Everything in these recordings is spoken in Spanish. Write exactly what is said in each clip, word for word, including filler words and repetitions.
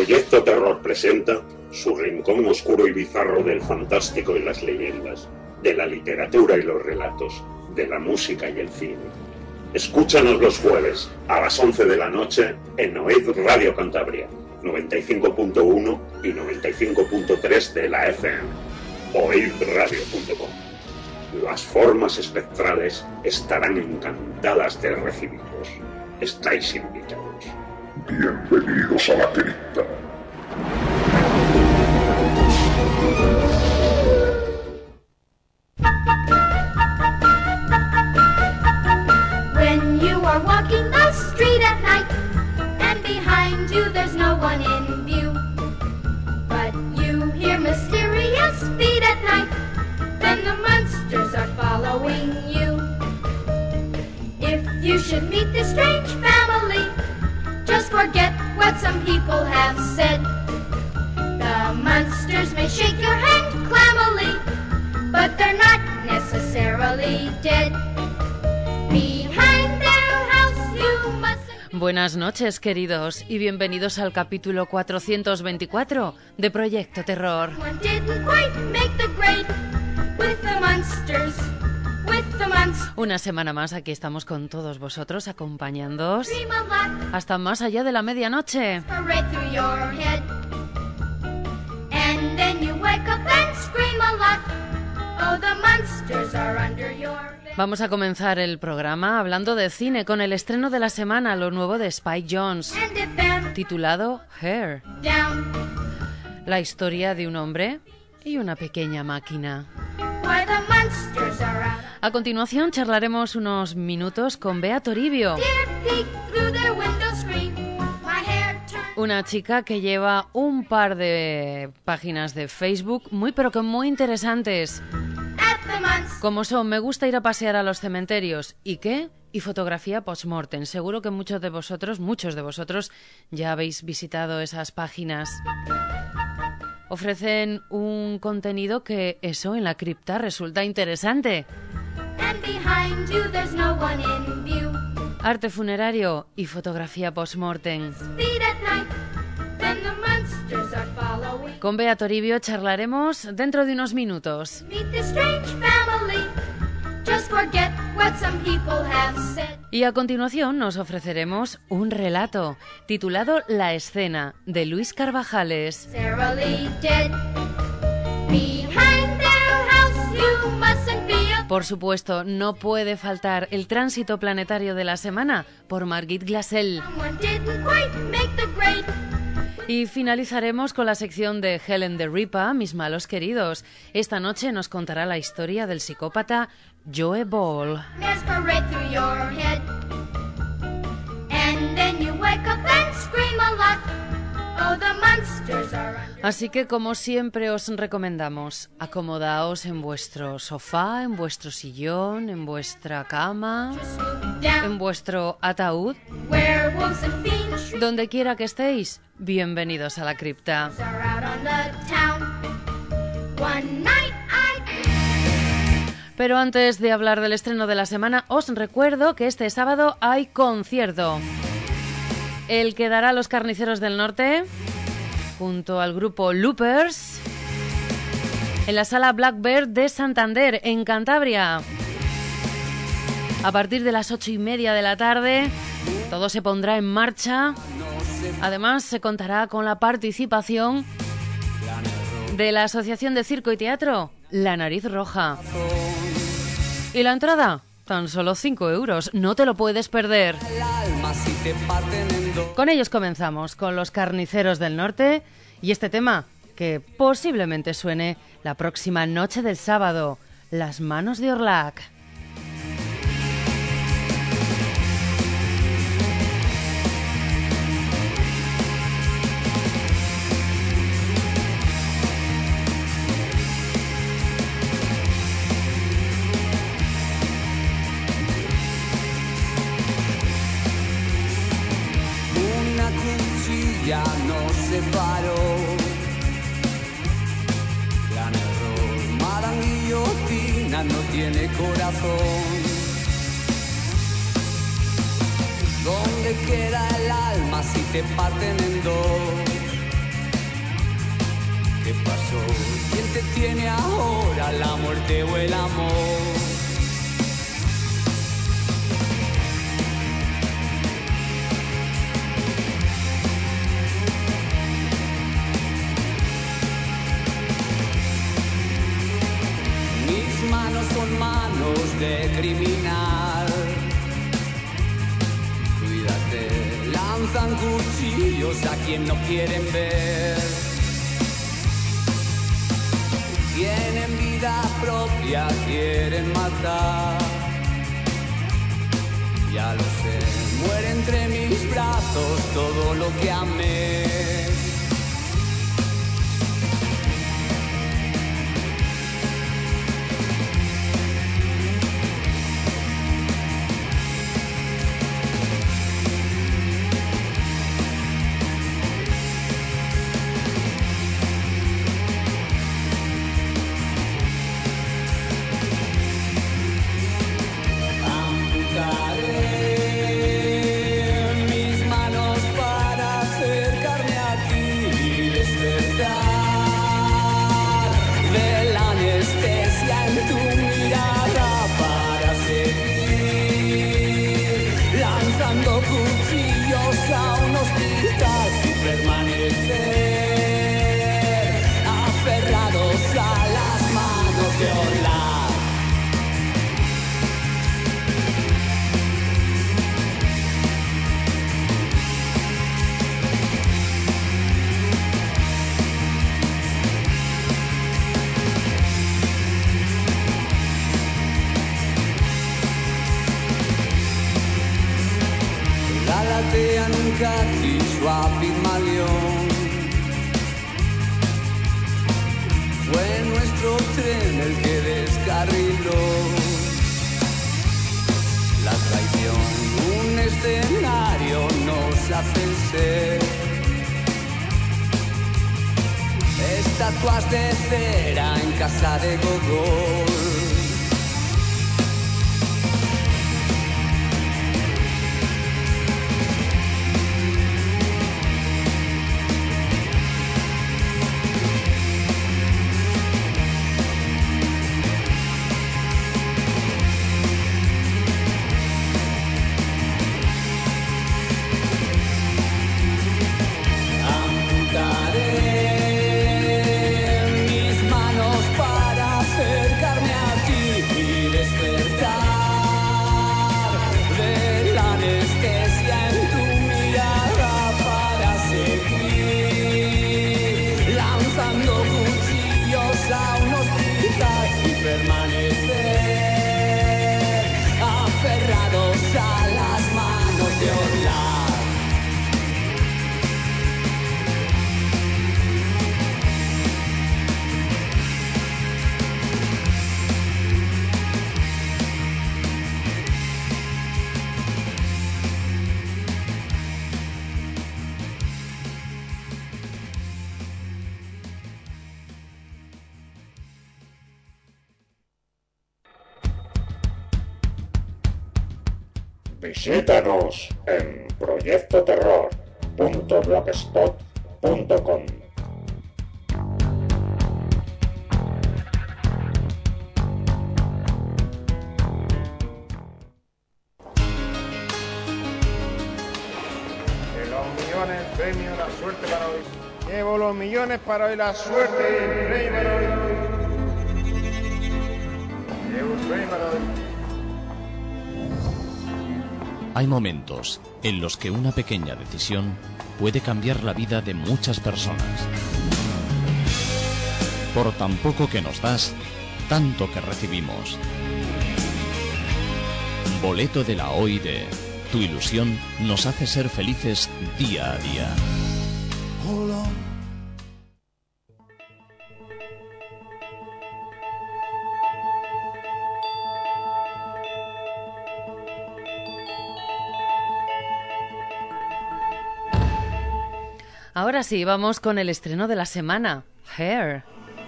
Proyecto Terror presenta su rincón oscuro y bizarro del fantástico y las leyendas, de la literatura y los relatos, de la música y el cine. Escúchanos los jueves a las once de la noche en Oíd Radio Cantabria, noventa y cinco punto uno y noventa y cinco punto tres de la F M. oíd radio punto com. Las formas espectrales estarán encantadas de recibiros. Estáis invitados. Bienvenidos a la cripta. When you are walking the street at night, and behind you there's no one in view, but you hear mysterious feet at night, then the monsters are following you. If you should meet this strange family, just forget what some people have said. The monsters may shake your hand clammily, but they're not necessarily dead. Behind their house you mustn't... Buenas noches, queridos, y bienvenidos al capítulo cuatrocientos veinticuatro de Proyecto Terror. One didn't quite make the grade with the monsters. Una semana más aquí estamos con todos vosotros, acompañándoos hasta más allá de la medianoche. Vamos a comenzar el programa hablando de cine con el estreno de la semana, lo nuevo de Spike Jonze, titulado Hair. La historia de un hombre y una pequeña máquina. A continuación charlaremos unos minutos con Bea Toribio, una chica que lleva un par de páginas de Facebook muy pero que muy interesantes, como son Me gusta ir a pasear a los cementerios y qué y fotografía post-mortem. Seguro que muchos de vosotros, muchos de vosotros ya habéis visitado esas páginas. Ofrecen un contenido que, eso, en la cripta resulta interesante. Arte funerario y fotografía post-mortem. Con Bea Toribio charlaremos dentro de unos minutos. Y a continuación nos ofreceremos un relato titulado La escena, de Luis Carvajales. Por supuesto, no puede faltar el tránsito planetario de la semana por Margit Glassell. Y finalizaremos con la sección de Helen the Ripper, Mis malos queridos. Esta noche nos contará la historia del psicópata Joe Ball. Así que, como siempre, os recomendamos, acomodaos en vuestro sofá, en vuestro sillón, en vuestra cama, en vuestro ataúd, donde quiera que estéis. Bienvenidos a la cripta. Pero antes de hablar del estreno de la semana, os recuerdo que este sábado hay concierto. El que dará Los Carniceros del Norte, junto al grupo Loopers, en la sala Blackbird de Santander, en Cantabria. A partir de las ocho y media de la tarde, todo se pondrá en marcha. Además, se contará con la participación de la Asociación de Circo y Teatro La Nariz Roja. ¿Y la entrada? Tan solo cinco euros. No te lo puedes perder. Con ellos comenzamos, con Los Carniceros del Norte y este tema que posiblemente suene la próxima noche del sábado, Las manos de Orlac. Ya nos separó, gran error, mala guillotina no tiene corazón. ¿Dónde queda el alma si te parten en dos? ¿Qué pasó? ¿Quién te tiene ahora, la muerte o el amor? Mis manos son manos de criminal. Cuídate, lanzan cuchillos a quien no quieren ver. Tienen vida propia, quieren matar. Ya lo sé, muere entre mis brazos todo lo que amé. Su Pigmalión fue nuestro tren el que descarriló la traición. Un escenario nos hace ser estatuas de cera en casa de Gogol. Visítanos en proyecto terror punto blogspot punto com. De los millones, el premio, la suerte para hoy. Llevo los millones para hoy, la suerte y el premio para hoy. Llevo el premio para hoy. Hay momentos en los que una pequeña decisión puede cambiar la vida de muchas personas. Por tan poco que nos das, tanto que recibimos. Boleto de la O I D. Tu ilusión nos hace ser felices día a día. Ahora sí, vamos con el estreno de la semana, Hair.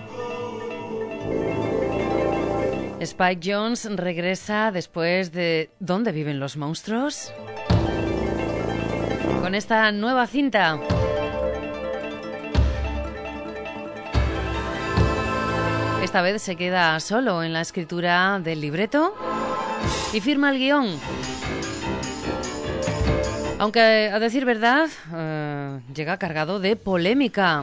Spike Jonze regresa después de ¿Dónde viven los monstruos? Con esta nueva cinta. Esta vez se queda solo en la escritura del libreto y firma el guión. Aunque, a decir verdad, eh, llega cargado de polémica,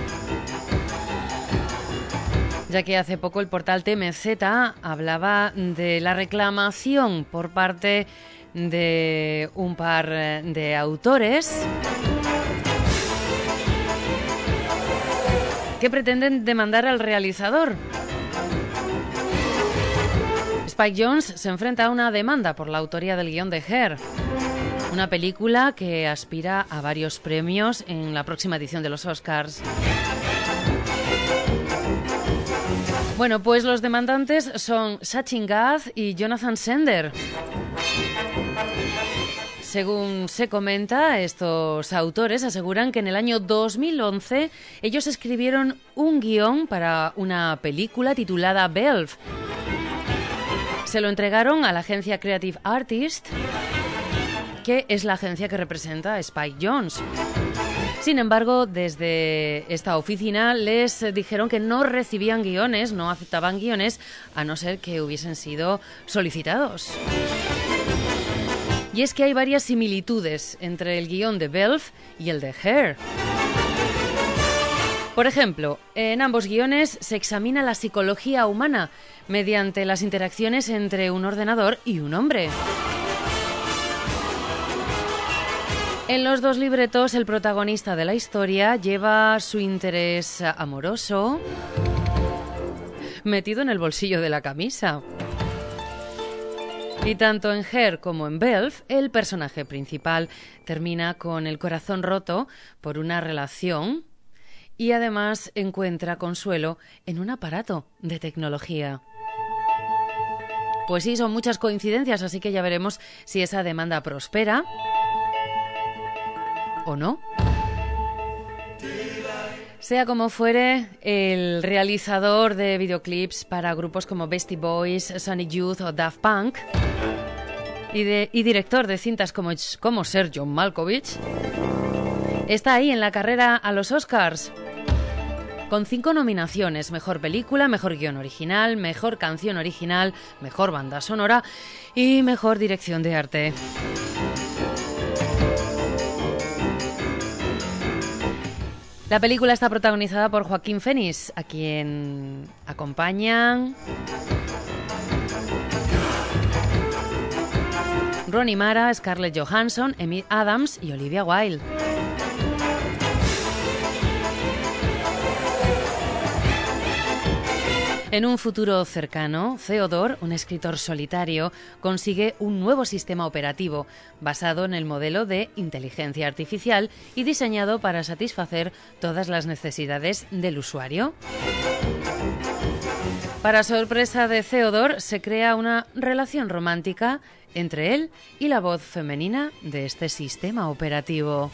ya que hace poco el portal T M Z hablaba de la reclamación por parte de un par de autores que pretenden demandar al realizador. Spike Jonze se enfrenta a una demanda por la autoría del guión de Her, una película que aspira a varios premios en la próxima edición de los Oscars. Bueno, pues los demandantes son Sachin Gad y Jonathan Sender. Según se comenta, estos autores aseguran que en el año dos mil once ellos escribieron un guión para una película titulada Belf. Se lo entregaron a la agencia Creative Artists, que es la agencia que representa a Spike Jonze. Sin embargo, desde esta oficina les dijeron que no recibían guiones, no aceptaban guiones, a no ser que hubiesen sido solicitados. Y es que hay varias similitudes entre el guión de Belf y el de Her. Por ejemplo, en ambos guiones se examina la psicología humana mediante las interacciones entre un ordenador y un hombre. En los dos libretos, el protagonista de la historia lleva su interés amoroso metido en el bolsillo de la camisa. Y tanto en Her como en Belf, el personaje principal termina con el corazón roto por una relación y además encuentra consuelo en un aparato de tecnología. Pues sí, son muchas coincidencias, así que ya veremos si esa demanda prospera o no. Sea como fuere, el realizador de videoclips para grupos como Beastie Boys, Sonic Youth o Daft Punk y, de, y director de cintas como, como Sir John Malkovich está ahí en la carrera a los Oscars con cinco nominaciones: Mejor Película, Mejor Guión Original, Mejor Canción Original, Mejor Banda Sonora y Mejor Dirección de Arte. La película está protagonizada por Joaquín Phoenix, a quien acompañan Rooney Mara, Scarlett Johansson, Amy Adams y Olivia Wilde. En un futuro cercano, Theodore, un escritor solitario, consigue un nuevo sistema operativo basado en el modelo de inteligencia artificial y diseñado para satisfacer todas las necesidades del usuario. Para sorpresa de Theodore, se crea una relación romántica entre él y la voz femenina de este sistema operativo.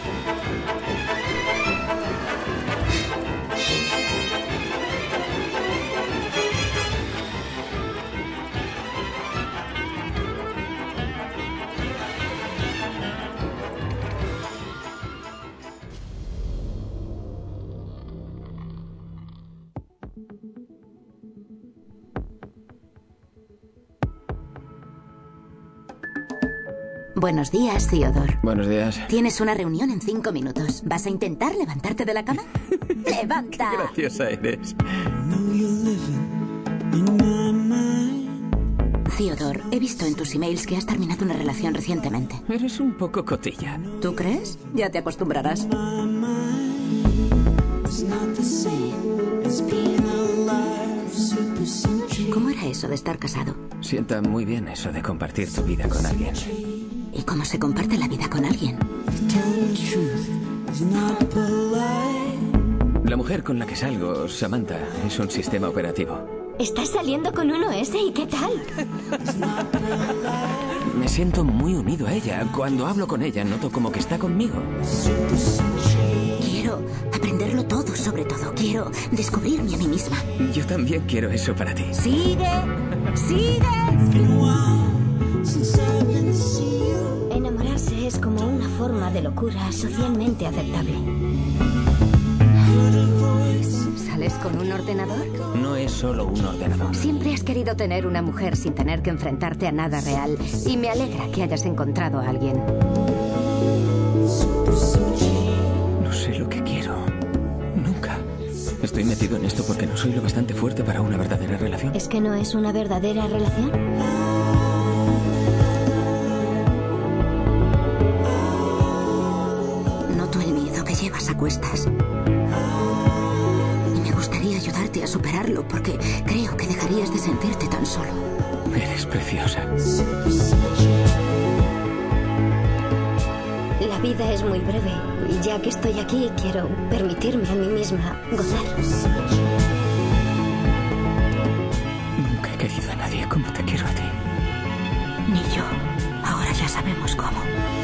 Buenos días, Theodore. Buenos días. Tienes una reunión en cinco minutos. ¿Vas a intentar levantarte de la cama? ¡Levanta! Qué graciosa eres. Theodore, he visto en tus emails que has terminado una relación recientemente. Eres un poco cotilla. ¿Tú crees? Ya te acostumbrarás. ¿Cómo era eso de estar casado? Sienta muy bien eso de compartir tu vida con alguien. ¿Y cómo se comparte la vida con alguien? La mujer con la que salgo, Samantha, es un sistema operativo. ¿Estás saliendo con uno ese y qué tal? Me siento muy unido a ella. Cuando hablo con ella, noto como que está conmigo. Quiero aprenderlo todo, sobre todo. Quiero descubrirme a mí misma. Yo también quiero eso para ti. ¡Sigue! ¡Sigue! Enamorarse es como una forma de locura socialmente aceptable. ¿Sales con un ordenador? No es solo un ordenador. Siempre has querido tener una mujer sin tener que enfrentarte a nada real. Y me alegra que hayas encontrado a alguien. No sé lo que quiero. Nunca. Estoy metido en esto porque no soy lo bastante fuerte para una verdadera relación. ¿Es que no es una verdadera relación? Noto el miedo que llevas a cuestas. Y me gustaría ayudarte a superarlo porque creo que dejarías de sentirte tan solo. Eres preciosa. La vida es muy breve y ya que estoy aquí quiero permitirme a mí misma gozar. Nunca he querido a nadie como te quiero a ti. Ni yo. Ahora ya sabemos cómo.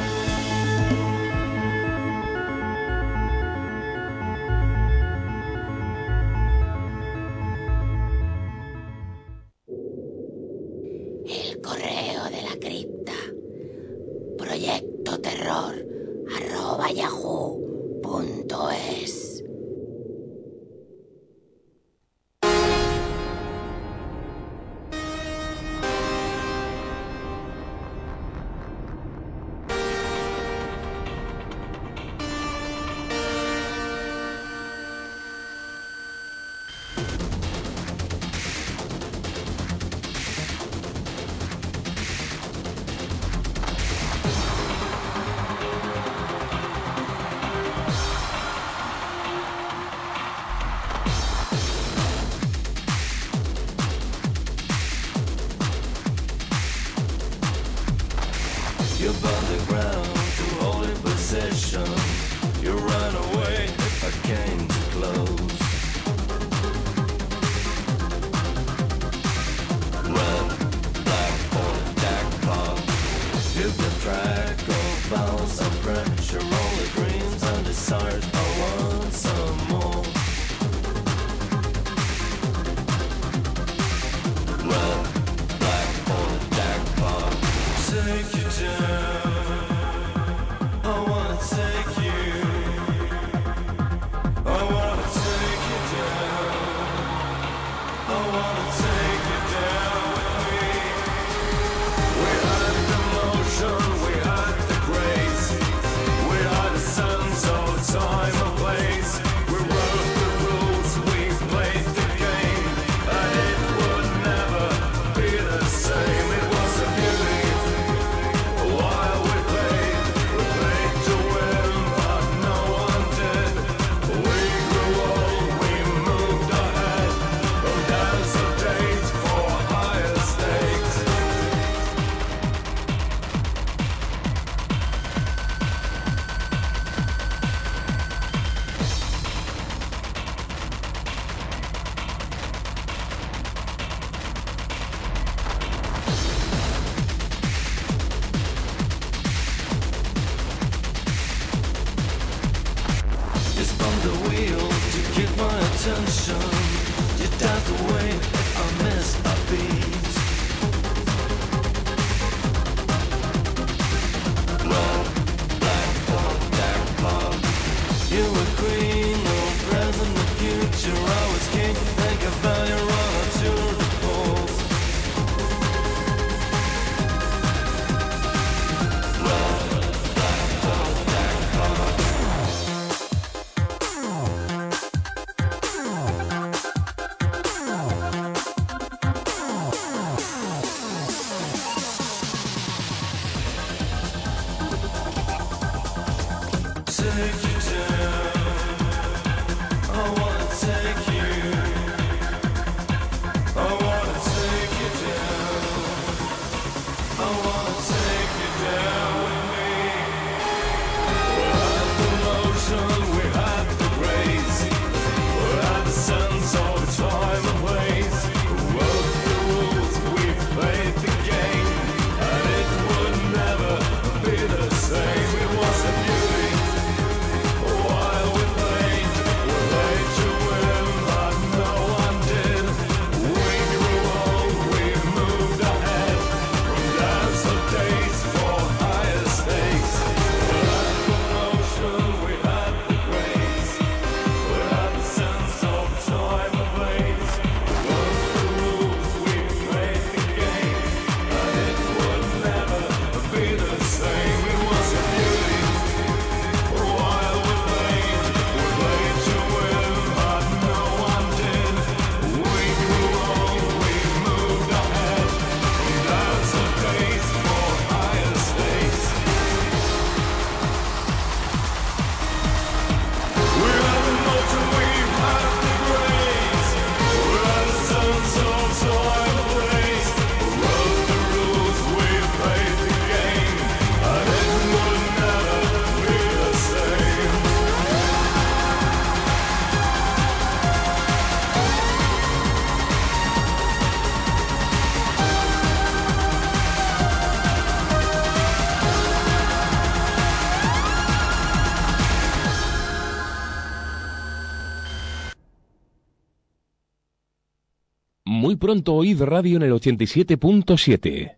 El correo de la cripta. Proyecto terror arroba yahoo punto es. You're above the ground to holding possession. You run away if I came too close. Red, black, or jackpot. Hit the track of bounce of pressure. All the dreams and desires. I want some more. Red, black, or jackpot. Take you down. I wanna take you. I wanna take you down. I wanna take you down with me. We had the motion, we had the grace. We had the sense of time and place. We wrote the rules, we played the game, and it would never be the same. It was a beauty. While we played, we played to win, but no one did. We grew old, we moved ahead. Oh, there's a date for higher stakes. You spun the wheel to get my attention. You danced away if I missed a beat. Red, black, or jackpot. You were queen, no present, no future. I was king, think about your run to the poles. Red, black, or jackpot. Take you down. I wanna take you. I wanna take you down. I wanna take you down with me. We had the motion, we had the grace. We had the sense of time and place. We wrote the rules, we played the game, and it would never be the same. It was a beauty. Muy pronto oíd radio en el ochenta y siete punto siete.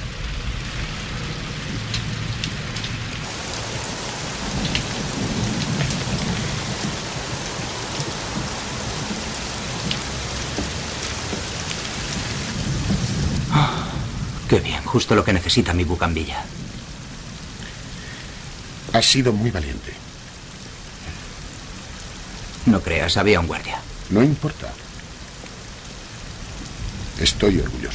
Qué bien, justo lo que necesita mi bucambilla. Has sido muy valiente. No creas, había un guardia. No importa. Estoy orgulloso.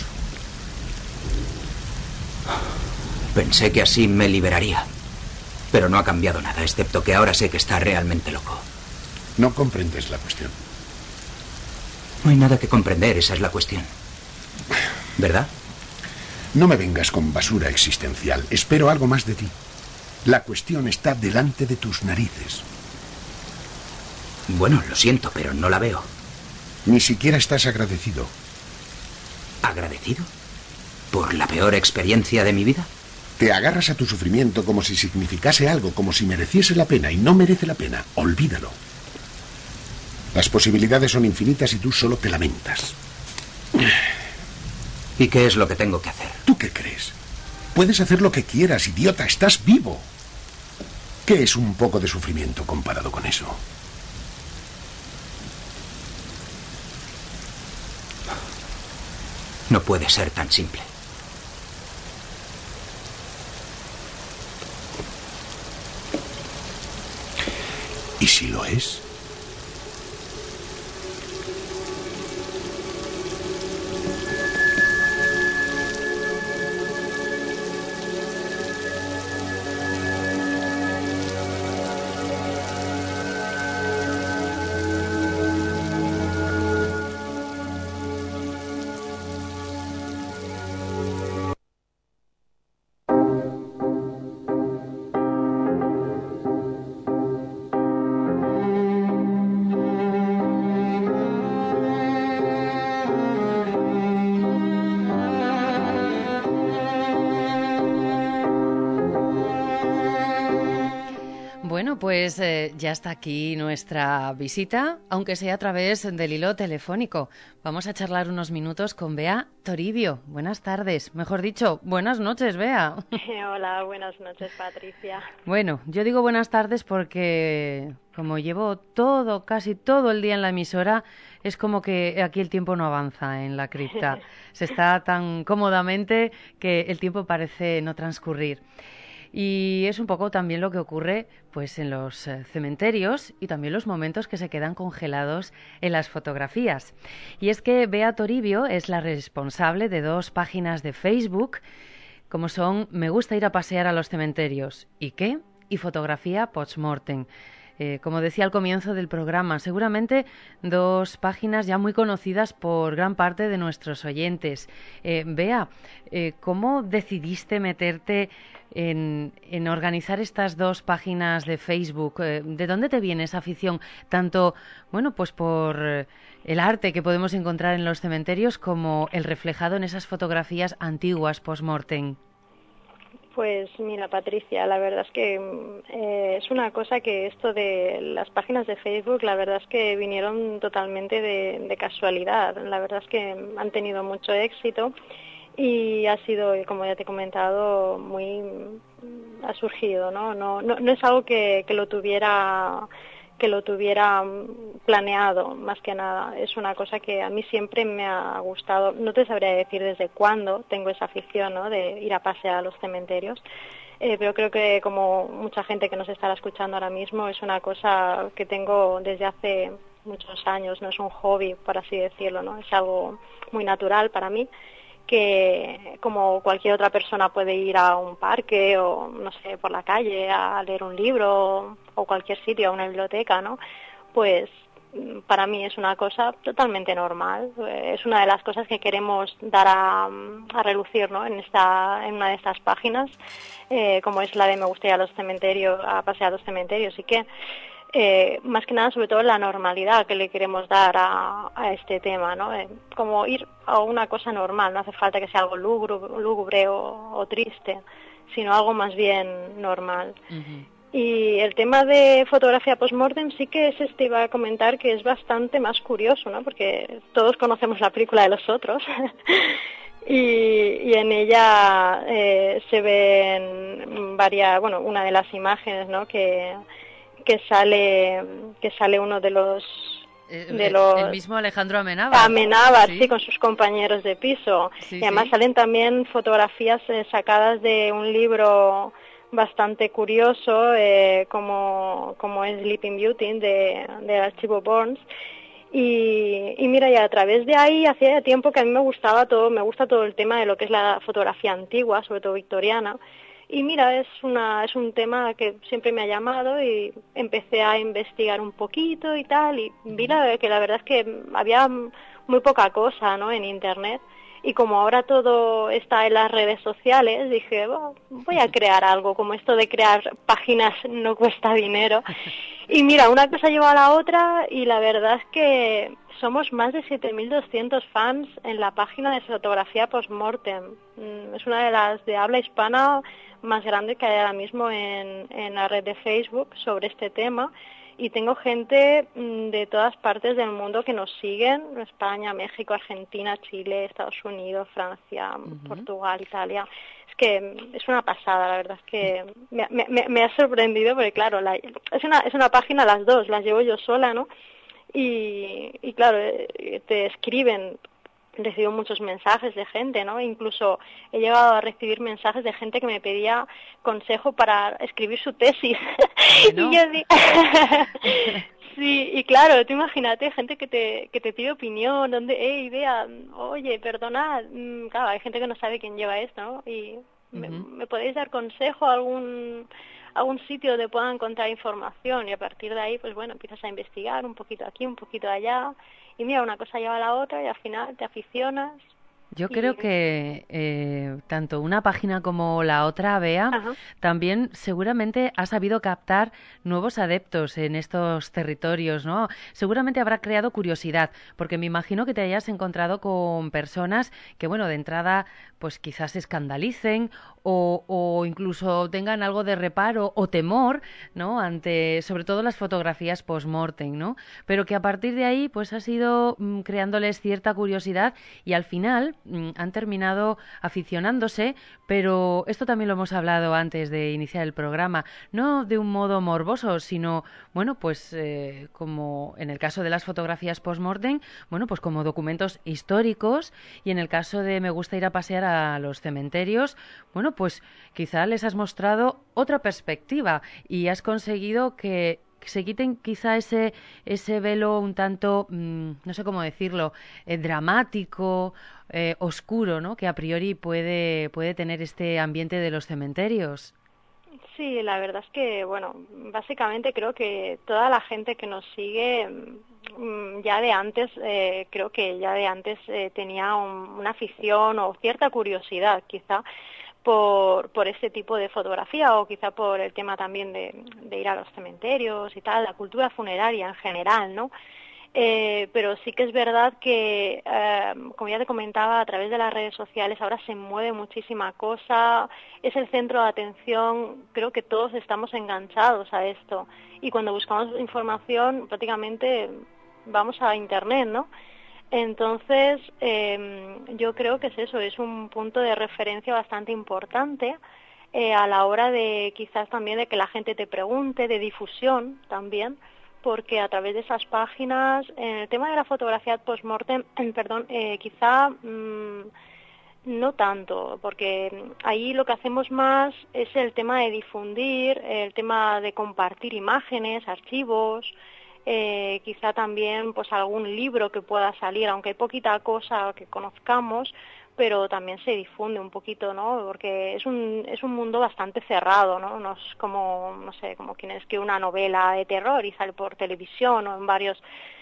Pensé que así me liberaría. Pero no ha cambiado nada, excepto que ahora sé que está realmente loco. No comprendes la cuestión. No hay nada que comprender, esa es la cuestión. ¿Verdad? No me vengas con basura existencial. Espero algo más de ti. La cuestión está delante de tus narices. Bueno, lo siento, pero no la veo. Ni siquiera estás agradecido. ¿Agradecido? ¿Por la peor experiencia de mi vida? Te agarras a tu sufrimiento como si significase algo, como si mereciese la pena, y no merece la pena. Olvídalo. Las posibilidades son infinitas y tú solo te lamentas. ¿Y qué es lo que tengo que hacer? ¿Tú qué crees? Puedes hacer lo que quieras, idiota. Estás vivo. ¿Qué es un poco de sufrimiento comparado con eso? No puede ser tan simple. ¿Y si lo es? Bueno, pues eh, ya está aquí nuestra visita, aunque sea a través del hilo telefónico. Vamos a charlar unos minutos con Bea Toribio. Buenas tardes, mejor dicho, buenas noches, Bea. Hola, buenas noches, Patricia. Bueno, yo digo buenas tardes porque como llevo todo, casi todo el día en la emisora, es como que aquí el tiempo no avanza en la cripta. Se está tan cómodamente que el tiempo parece no transcurrir. Y es un poco también lo que ocurre pues en los eh, cementerios y también los momentos que se quedan congelados en las fotografías. Y es que Bea Toribio es la responsable de dos páginas de Facebook, como son Me gusta ir a pasear a los cementerios ¿y qué? Y Fotografía Postmortem. Eh, como decía al comienzo del programa, seguramente dos páginas ya muy conocidas por gran parte de nuestros oyentes. Eh, Bea, eh, ¿cómo decidiste meterte en, en organizar estas dos páginas de Facebook? Eh, ¿De dónde te viene esa afición? Tanto, bueno, pues por el arte que podemos encontrar en los cementerios como el reflejado en esas fotografías antiguas post-mortem. Pues mira, Patricia, la verdad es que eh, es una cosa que esto de las páginas de Facebook, la verdad es que vinieron totalmente de, de casualidad. La verdad es que han tenido mucho éxito y ha sido, como ya te he comentado, muy ha surgido, ¿no? No, no, no es algo que, que lo tuviera que lo tuviera planeado, más que nada. Es una cosa que a mí siempre me ha gustado. No te sabría decir desde cuándo tengo esa afición, ¿no?, de ir a pasear a los cementerios, eh, pero creo que como mucha gente que nos estará escuchando ahora mismo, es una cosa que tengo desde hace muchos años, no es un hobby, por así decirlo, ¿no? Es algo muy natural para mí, que como cualquier otra persona puede ir a un parque o, no sé, por la calle a leer un libro o cualquier sitio, a una biblioteca, ¿no? Pues para mí es una cosa totalmente normal. Es una de las cosas que queremos dar a, a relucir, ¿no?, en esta, en una de estas páginas, eh, como es la de Me gusta ir a los cementerios, a pasear a los cementerios, y que Eh, más que nada, sobre todo, la normalidad que le queremos dar a, a este tema, ¿no? Eh, como ir a una cosa normal, no hace falta que sea algo lúgubre, lúgubre o, o triste, sino algo más bien normal. Uh-huh. Y el tema de fotografía post-mortem sí que es este, iba a comentar que es bastante más curioso, ¿no? Porque todos conocemos la película de Los Otros y, y en ella eh, se ven varias, bueno, una de las imágenes, ¿no? Que, que sale que sale uno de los de el, los el mismo Alejandro Amenábar. Amenábar, sí. sí, con sus compañeros de piso. Sí, y además sí. salen también fotografías eh, sacadas de un libro bastante curioso, eh, como, como es Sleeping Beauty, de, de Archivo Burns. Y, y mira, y a través de ahí hacía tiempo que a mí me gustaba todo, me gusta todo el tema de lo que es la fotografía antigua, sobre todo victoriana. Y mira, es una es un tema que siempre me ha llamado y empecé a investigar un poquito y tal, y vi la, que la verdad es que había muy poca cosa, ¿no?, en Internet. Y como ahora todo está en las redes sociales, dije, oh, voy a crear algo, como esto de crear páginas no cuesta dinero. Y mira, una cosa lleva a la otra y la verdad es que somos más de siete mil doscientos fans en la página de fotografía post-mortem. Es una de las de habla hispana más grandes que hay ahora mismo en, en la red de Facebook sobre este tema. Y tengo gente de todas partes del mundo que nos siguen, España, México, Argentina, Chile, Estados Unidos, Francia, uh-huh. Portugal, Italia. Es que es una pasada, la verdad es que me, me, me ha sorprendido porque, claro, la, es, una, es una página, las dos, las llevo yo sola, ¿no? Y, y claro, te escriben. Recibo muchos mensajes de gente, ¿no? Incluso he llegado a recibir mensajes de gente que me pedía consejo para escribir su tesis. Bueno. Y yo digo... Sí, y claro, tú imagínate, gente que te que te pide opinión, donde, eh, idea, oye, perdonad, claro, hay gente que no sabe quién lleva esto, ¿no? Y uh-huh. me, me podéis dar consejo, algún algún sitio donde pueda encontrar información, y a partir de ahí, pues bueno, empiezas a investigar un poquito aquí, un poquito allá. Y mira, una cosa lleva a la otra y al final te aficionas. Yo y... creo que eh, tanto una página como la otra, Bea, Ajá. también seguramente ha sabido captar nuevos adeptos en estos territorios, ¿no? Seguramente habrá creado curiosidad, porque me imagino que te hayas encontrado con personas que, bueno, de entrada, pues quizás se escandalicen o, o incluso tengan algo de reparo o temor, ¿no?, ante, sobre todo, las fotografías post-mortem, ¿no? Pero que a partir de ahí, pues ha sido mm, creándoles cierta curiosidad y al final mm, han terminado aficionándose, pero esto también lo hemos hablado antes de iniciar el programa, no de un modo morboso, sino, bueno, pues eh, como en el caso de las fotografías post-mortem, bueno, pues como documentos históricos, y en el caso de Me gusta ir a pasear a los cementerios, bueno, pues quizá les has mostrado otra perspectiva y has conseguido que se quiten quizá ese ese velo un tanto, mmm, no sé cómo decirlo, eh, dramático, eh, oscuro, ¿no?, que a priori puede puede tener este ambiente de los cementerios. Sí, la verdad es que, bueno, básicamente creo que toda la gente que nos sigue mmm, ya de antes, eh, creo que ya de antes eh, tenía un, una afición o cierta curiosidad quizá por, por este tipo de fotografía, o quizá por el tema también de, de ir a los cementerios y tal, la cultura funeraria en general, ¿no? Eh, pero sí que es verdad que, eh, como ya te comentaba, a través de las redes sociales ahora se mueve muchísima cosa, es el centro de atención, creo que todos estamos enganchados a esto, y cuando buscamos información prácticamente vamos a Internet, ¿no? Entonces, eh, yo creo que es eso, es un punto de referencia bastante importante eh, a la hora de quizás también de que la gente te pregunte, de difusión también, porque a través de esas páginas, en el tema de la fotografía post-mortem, eh, perdón, eh, quizá mmm, no tanto, porque ahí lo que hacemos más es el tema de difundir, el tema de compartir imágenes, archivos, eh, quizá también pues algún libro que pueda salir, aunque hay poquita cosa que conozcamos, pero también se difunde un poquito, ¿no? Porque es un es un mundo bastante cerrado, ¿no? No es como, no sé, como quien escribe una novela de terror y sale por televisión o en varios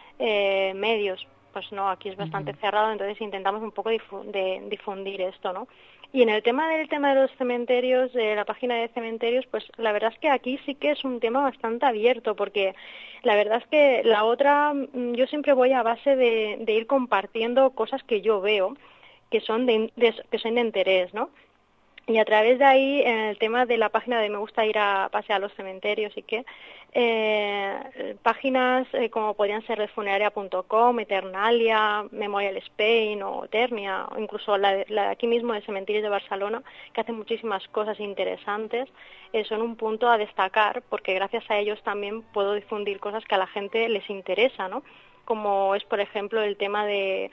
eh, medios. Pues no, aquí es bastante uh-huh. cerrado, entonces intentamos un poco difu- de difundir esto, ¿no? Y en el tema del tema de los cementerios, de la página de cementerios, pues la verdad es que aquí sí que es un tema bastante abierto, porque la verdad es que la otra, yo siempre voy a base de, de ir compartiendo cosas que yo veo, que son de, de, que son de interés, ¿no? Y a través de ahí, en el tema de la página de me gusta ir a pasear a los cementerios y que, eh, páginas eh, como podrían ser de funeraria punto com, Eternalia, Memorial Spain o Eternia, o incluso la de, la de aquí mismo de Cementerios de Barcelona, que hacen muchísimas cosas interesantes, eh, son un punto a destacar, porque gracias a ellos también puedo difundir cosas que a la gente les interesa, ¿no? Como es, por ejemplo, el tema de...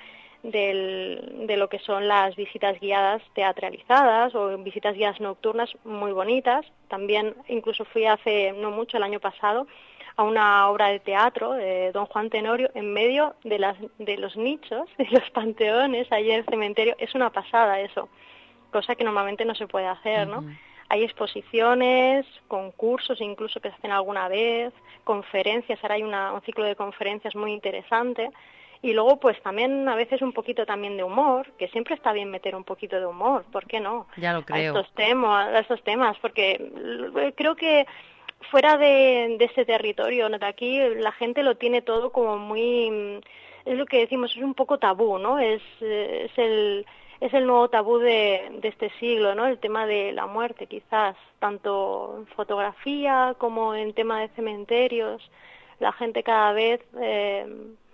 Del, de lo que son las visitas guiadas teatralizadas o visitas guiadas nocturnas muy bonitas. También incluso fui hace no mucho, el año pasado, a una obra de teatro de Don Juan Tenorio en medio de, las, de los nichos, de los panteones, allí en el cementerio. Es una pasada eso, cosa que normalmente no se puede hacer, ¿no? Uh-huh. Hay exposiciones, concursos incluso que se hacen alguna vez, conferencias, ahora hay una, un ciclo de conferencias muy interesante. Y luego, pues también a veces un poquito también de humor, que siempre está bien meter un poquito de humor, ¿por qué no? Ya lo creo. A estos temas, a estos temas, porque creo que fuera de, de este territorio, ¿no? De aquí, la gente lo tiene todo como muy, es lo que decimos, es un poco tabú, ¿no? Es, es el es el nuevo tabú de, de este siglo, ¿no? El tema de la muerte, quizás, tanto en fotografía como en tema de cementerios. La gente cada vez... Eh,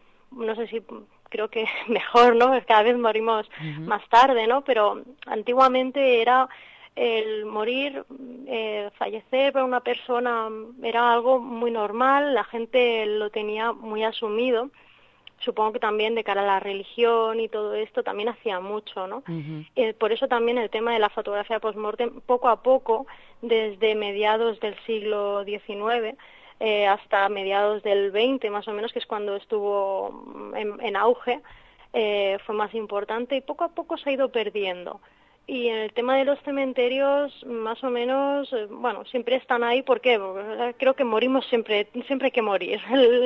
no sé si creo que mejor, ¿no? Cada vez morimos uh-huh. más tarde, ¿no? Pero antiguamente era el morir, eh, fallecer para una persona era algo muy normal, la gente lo tenía muy asumido. Supongo que también de cara a la religión y todo esto también hacía mucho, ¿no? Uh-huh. Eh, por eso también el tema de la fotografía post-mortem, poco a poco, desde mediados del siglo diecinueve, Eh, hasta mediados del veinte más o menos, que es cuando estuvo en, en auge, eh, fue más importante y poco a poco se ha ido perdiendo. Y en el tema de los cementerios, más o menos, eh, bueno, siempre están ahí. ¿Por qué? Porque creo que morimos siempre, siempre hay que morir.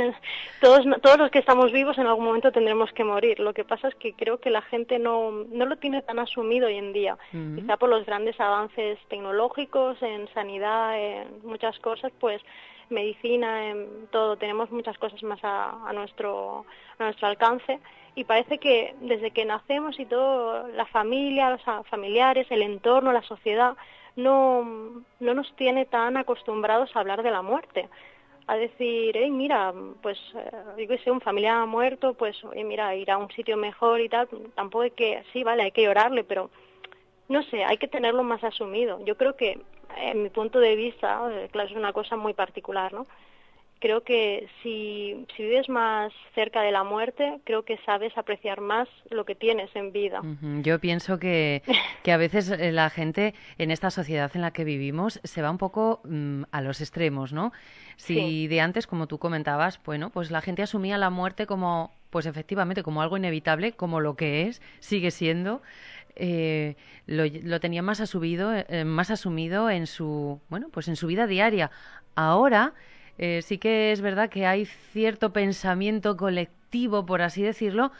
todos, todos los que estamos vivos en algún momento tendremos que morir. Lo que pasa es que creo que la gente no, no lo tiene tan asumido hoy en día. Uh-huh. Quizá por los grandes avances tecnológicos, en sanidad, en muchas cosas, pues medicina, en todo, tenemos muchas cosas más a, a nuestro a nuestro alcance, y parece que desde que nacemos y todo, la familia, los familiares, el entorno, la sociedad, no, no nos tiene tan acostumbrados a hablar de la muerte, a decir, hey, mira, pues, yo qué sé, un familiar ha muerto, pues, oye, mira, ir a un sitio mejor y tal, tampoco hay que, sí, vale, hay que llorarle, pero, no sé, hay que tenerlo más asumido. Yo creo que, en mi punto de vista, claro, es una cosa muy particular, ¿no? Creo que si, si vives más cerca de la muerte, creo que sabes apreciar más lo que tienes en vida. Uh-huh. Yo pienso que, que a veces la gente en esta sociedad en la que vivimos se va un poco um, a los extremos, ¿no? Si sí. De antes, como tú comentabas, bueno, pues la gente asumía la muerte como, pues efectivamente, como algo inevitable, como lo que es, sigue siendo. Eh, lo, lo tenía más asumido, eh, más asumido en su, bueno, pues en su vida diaria. Ahora eh, sí que es verdad que hay cierto pensamiento colectivo, por así decirlo,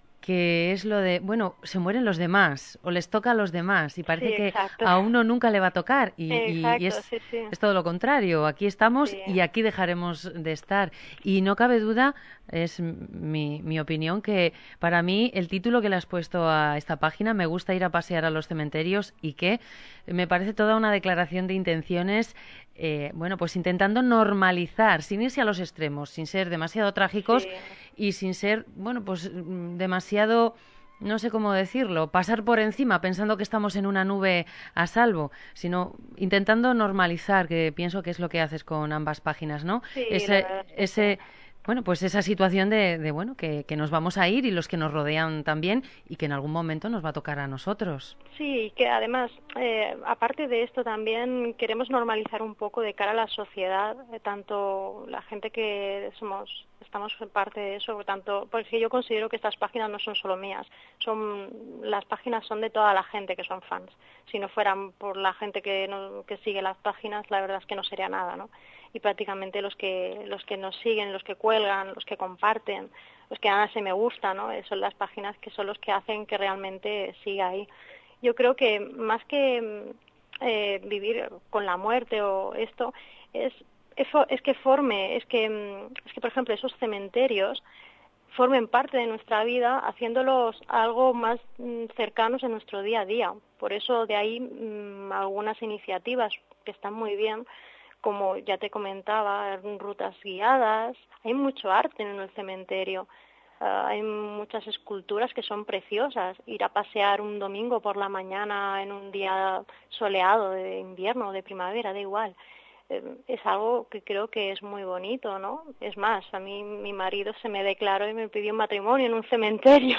que es lo de, bueno, se mueren los demás o les toca a los demás y parece sí, que a uno nunca le va a tocar y, exacto, y es, sí, sí. es todo lo contrario. Aquí estamos sí. y aquí dejaremos de estar. Y no cabe duda, es mi, mi opinión, que para mí el título que le has puesto a esta página, me gusta ir a pasear a los cementerios, y que me parece toda una declaración de intenciones, eh, bueno, pues intentando normalizar, sin irse a los extremos, sin ser demasiado trágicos sí. y sin ser, bueno, pues demasiado, no sé cómo decirlo, pasar por encima pensando que estamos en una nube a salvo, sino intentando normalizar, que pienso que es lo que haces con ambas páginas, ¿no? Sí, ese, ese bueno, pues esa situación de, de bueno, que, que nos vamos a ir y los que nos rodean también, y que en algún momento nos va a tocar a nosotros. Sí, que además, eh, aparte de esto también queremos normalizar un poco de cara a la sociedad, eh, tanto la gente que somos, estamos parte de eso, tanto, porque yo considero que estas páginas no son solo mías, son, las páginas son de toda la gente que son fans. Si no fueran por la gente que, no, que sigue las páginas, la verdad es que no sería nada, ¿no? Y prácticamente los que los que nos siguen, los que cuelgan, los que comparten, los que dan a ese me gusta, ¿no? Son las páginas que son los que hacen que realmente siga ahí. Yo creo que más que eh, vivir con la muerte o esto, es, es, es que forme, es que, es que, por ejemplo, esos cementerios formen parte de nuestra vida, haciéndolos algo más mm, cercanos en nuestro día a día. Por eso de ahí mmm, algunas iniciativas que están muy bien, como ya te comentaba, rutas guiadas. Hay mucho arte en el cementerio. Uh, hay muchas esculturas que son preciosas. Ir a pasear un domingo por la mañana en un día soleado de invierno o de primavera, da igual. Eh, es algo que creo que es muy bonito, ¿no? Es más, a mí mi marido se me declaró y me pidió matrimonio en un cementerio.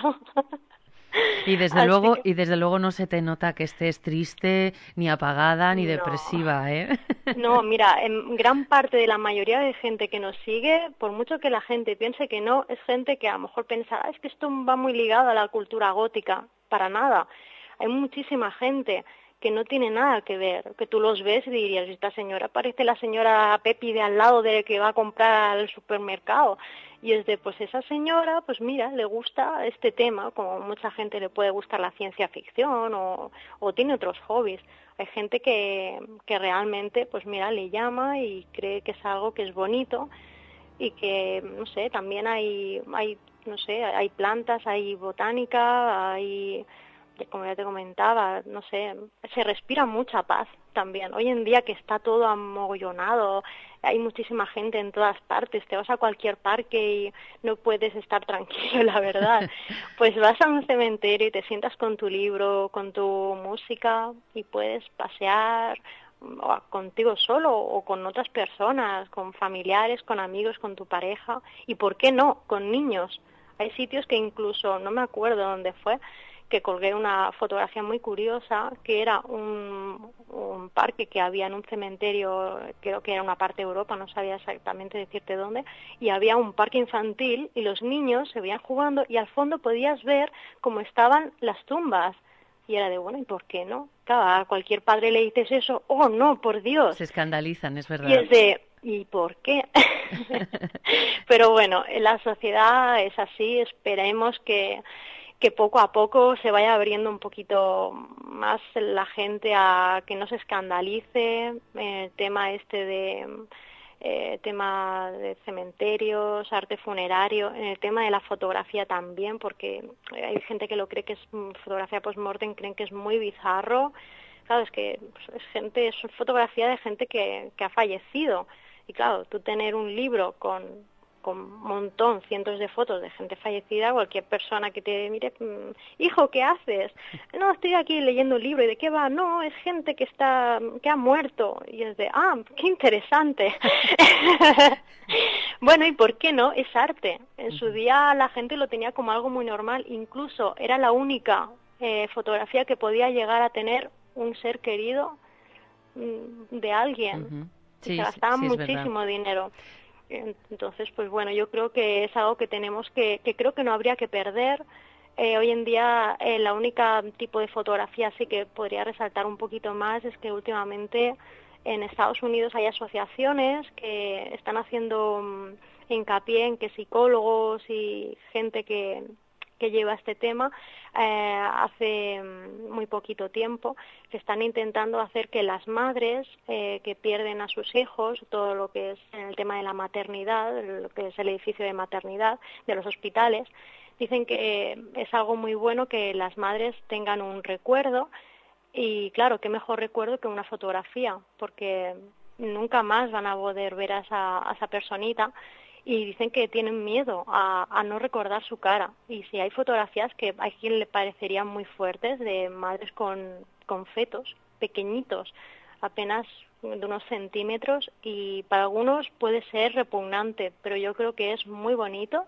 Y desde Así luego, que- y desde luego no se te nota que estés triste, ni apagada, ni No. depresiva, ¿eh? No, mira, en gran parte de la mayoría de gente que nos sigue, por mucho que la gente piense que no, es gente que a lo mejor piensa, "Ah, es que esto va muy ligado a la cultura gótica". Para nada. Hay muchísima gente que no tiene nada que ver, que tú los ves y dirías, esta señora parece la señora Pepi de al lado de que va a comprar al supermercado. Y es de, pues esa señora, pues mira, le gusta este tema, como mucha gente le puede gustar la ciencia ficción o, o tiene otros hobbies. Hay gente que, que realmente, pues mira, le llama y cree que es algo que es bonito y que, no sé, también hay, hay no sé, hay plantas, hay botánica, hay, como ya te comentaba, no sé, se respira mucha paz también. Hoy en día que está todo amogollonado, hay muchísima gente en todas partes, te vas a cualquier parque y no puedes estar tranquilo, la verdad. Pues vas a un cementerio y te sientas con tu libro, con tu música y puedes pasear o contigo solo o con otras personas, con familiares, con amigos, con tu pareja y, ¿por qué no?, con niños. Hay sitios que incluso, no me acuerdo dónde fue, que colgué una fotografía muy curiosa, que era un, un parque que había en un cementerio, creo que era una parte de Europa, no sabía exactamente decirte dónde, y había un parque infantil y los niños se veían jugando y al fondo podías ver cómo estaban las tumbas. Y era de, bueno, ¿y por qué no? Claro, a cualquier padre le dices eso, oh no, por Dios. Se escandalizan, es verdad. Y es de, ¿y por qué? Pero bueno, la sociedad es así, esperemos que, que poco a poco se vaya abriendo un poquito más la gente a que no se escandalice, el tema este de... Eh, tema de cementerios, arte funerario, en el tema de la fotografía también, porque hay gente que lo cree que es fotografía post-mortem, creen que es muy bizarro. Claro, es que pues, es gente, es fotografía de gente que, que ha fallecido. Y claro, tú tener un libro con con un montón, cientos de fotos de gente fallecida, cualquier persona que te mire, hijo, ¿qué haces? No, estoy aquí leyendo un libro. ¿Y de qué va? No, es gente que está, que ha muerto. Y es de, ah, qué interesante. Bueno, ¿y por qué no? Es arte. En su día la gente lo tenía como algo muy normal. Incluso era la única eh, fotografía que podía llegar a tener un ser querido mm, de alguien. Uh-huh. Y Sí, se gastaba sí, es muchísimo verdad. dinero. Entonces, pues bueno, yo creo que es algo que tenemos que, que creo que no habría que perder. Eh, hoy en día eh, la única tipo de fotografía sí que podría resaltar un poquito más es que últimamente en Estados Unidos hay asociaciones que están haciendo um, hincapié en que psicólogos y gente que que lleva este tema eh, hace muy poquito tiempo, que están intentando hacer que las madres eh, que pierden a sus hijos, todo lo que es en el tema de la maternidad, lo que es el edificio de maternidad de los hospitales, dicen que eh, es algo muy bueno que las madres tengan un recuerdo y claro, qué mejor recuerdo que una fotografía, porque nunca más van a poder ver a esa, a esa personita. Y dicen que tienen miedo a, a no recordar su cara. Y si hay fotografías que a quien le parecerían muy fuertes de madres con, con fetos pequeñitos, apenas de unos centímetros, y para algunos puede ser repugnante, pero yo creo que es muy bonito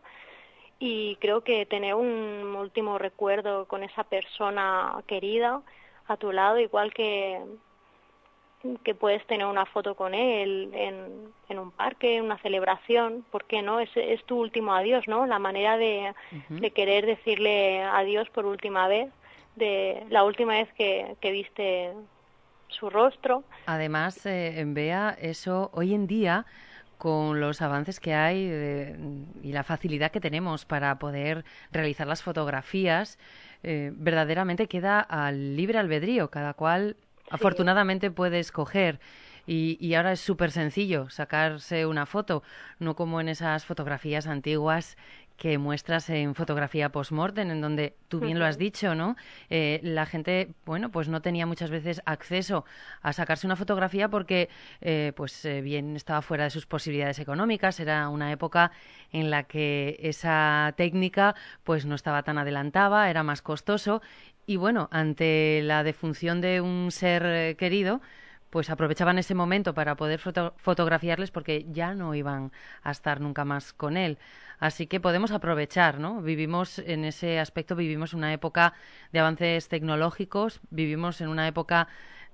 y creo que tener un último recuerdo con esa persona querida a tu lado, igual que... que puedes tener una foto con él en, en un parque, en una celebración, ¿por qué no? Es, es tu último adiós, ¿no? La manera de, uh-huh. de querer decirle adiós por última vez, de la última vez que, que viste su rostro. Además, eh, en Bea, eso hoy en día, con los avances que hay eh, y la facilidad que tenemos para poder realizar las fotografías, eh, verdaderamente queda al libre albedrío, cada cual... Sí. Afortunadamente puede escoger y, y ahora es súper sencillo sacarse una foto, no como en esas fotografías antiguas que muestras en Fotografía Postmortem, en donde tú bien lo has dicho, ¿no? Eh, la gente, bueno, pues no tenía muchas veces acceso a sacarse una fotografía porque, eh, pues eh, bien estaba fuera de sus posibilidades económicas. Era una época en la que esa técnica, pues no estaba tan adelantada, era más costoso. Y bueno, ante la defunción de un ser eh, querido, pues aprovechaban ese momento para poder foto fotografiarles porque ya no iban a estar nunca más con él. Así que podemos aprovechar, ¿no? Vivimos en ese aspecto, vivimos una época de avances tecnológicos, vivimos en una época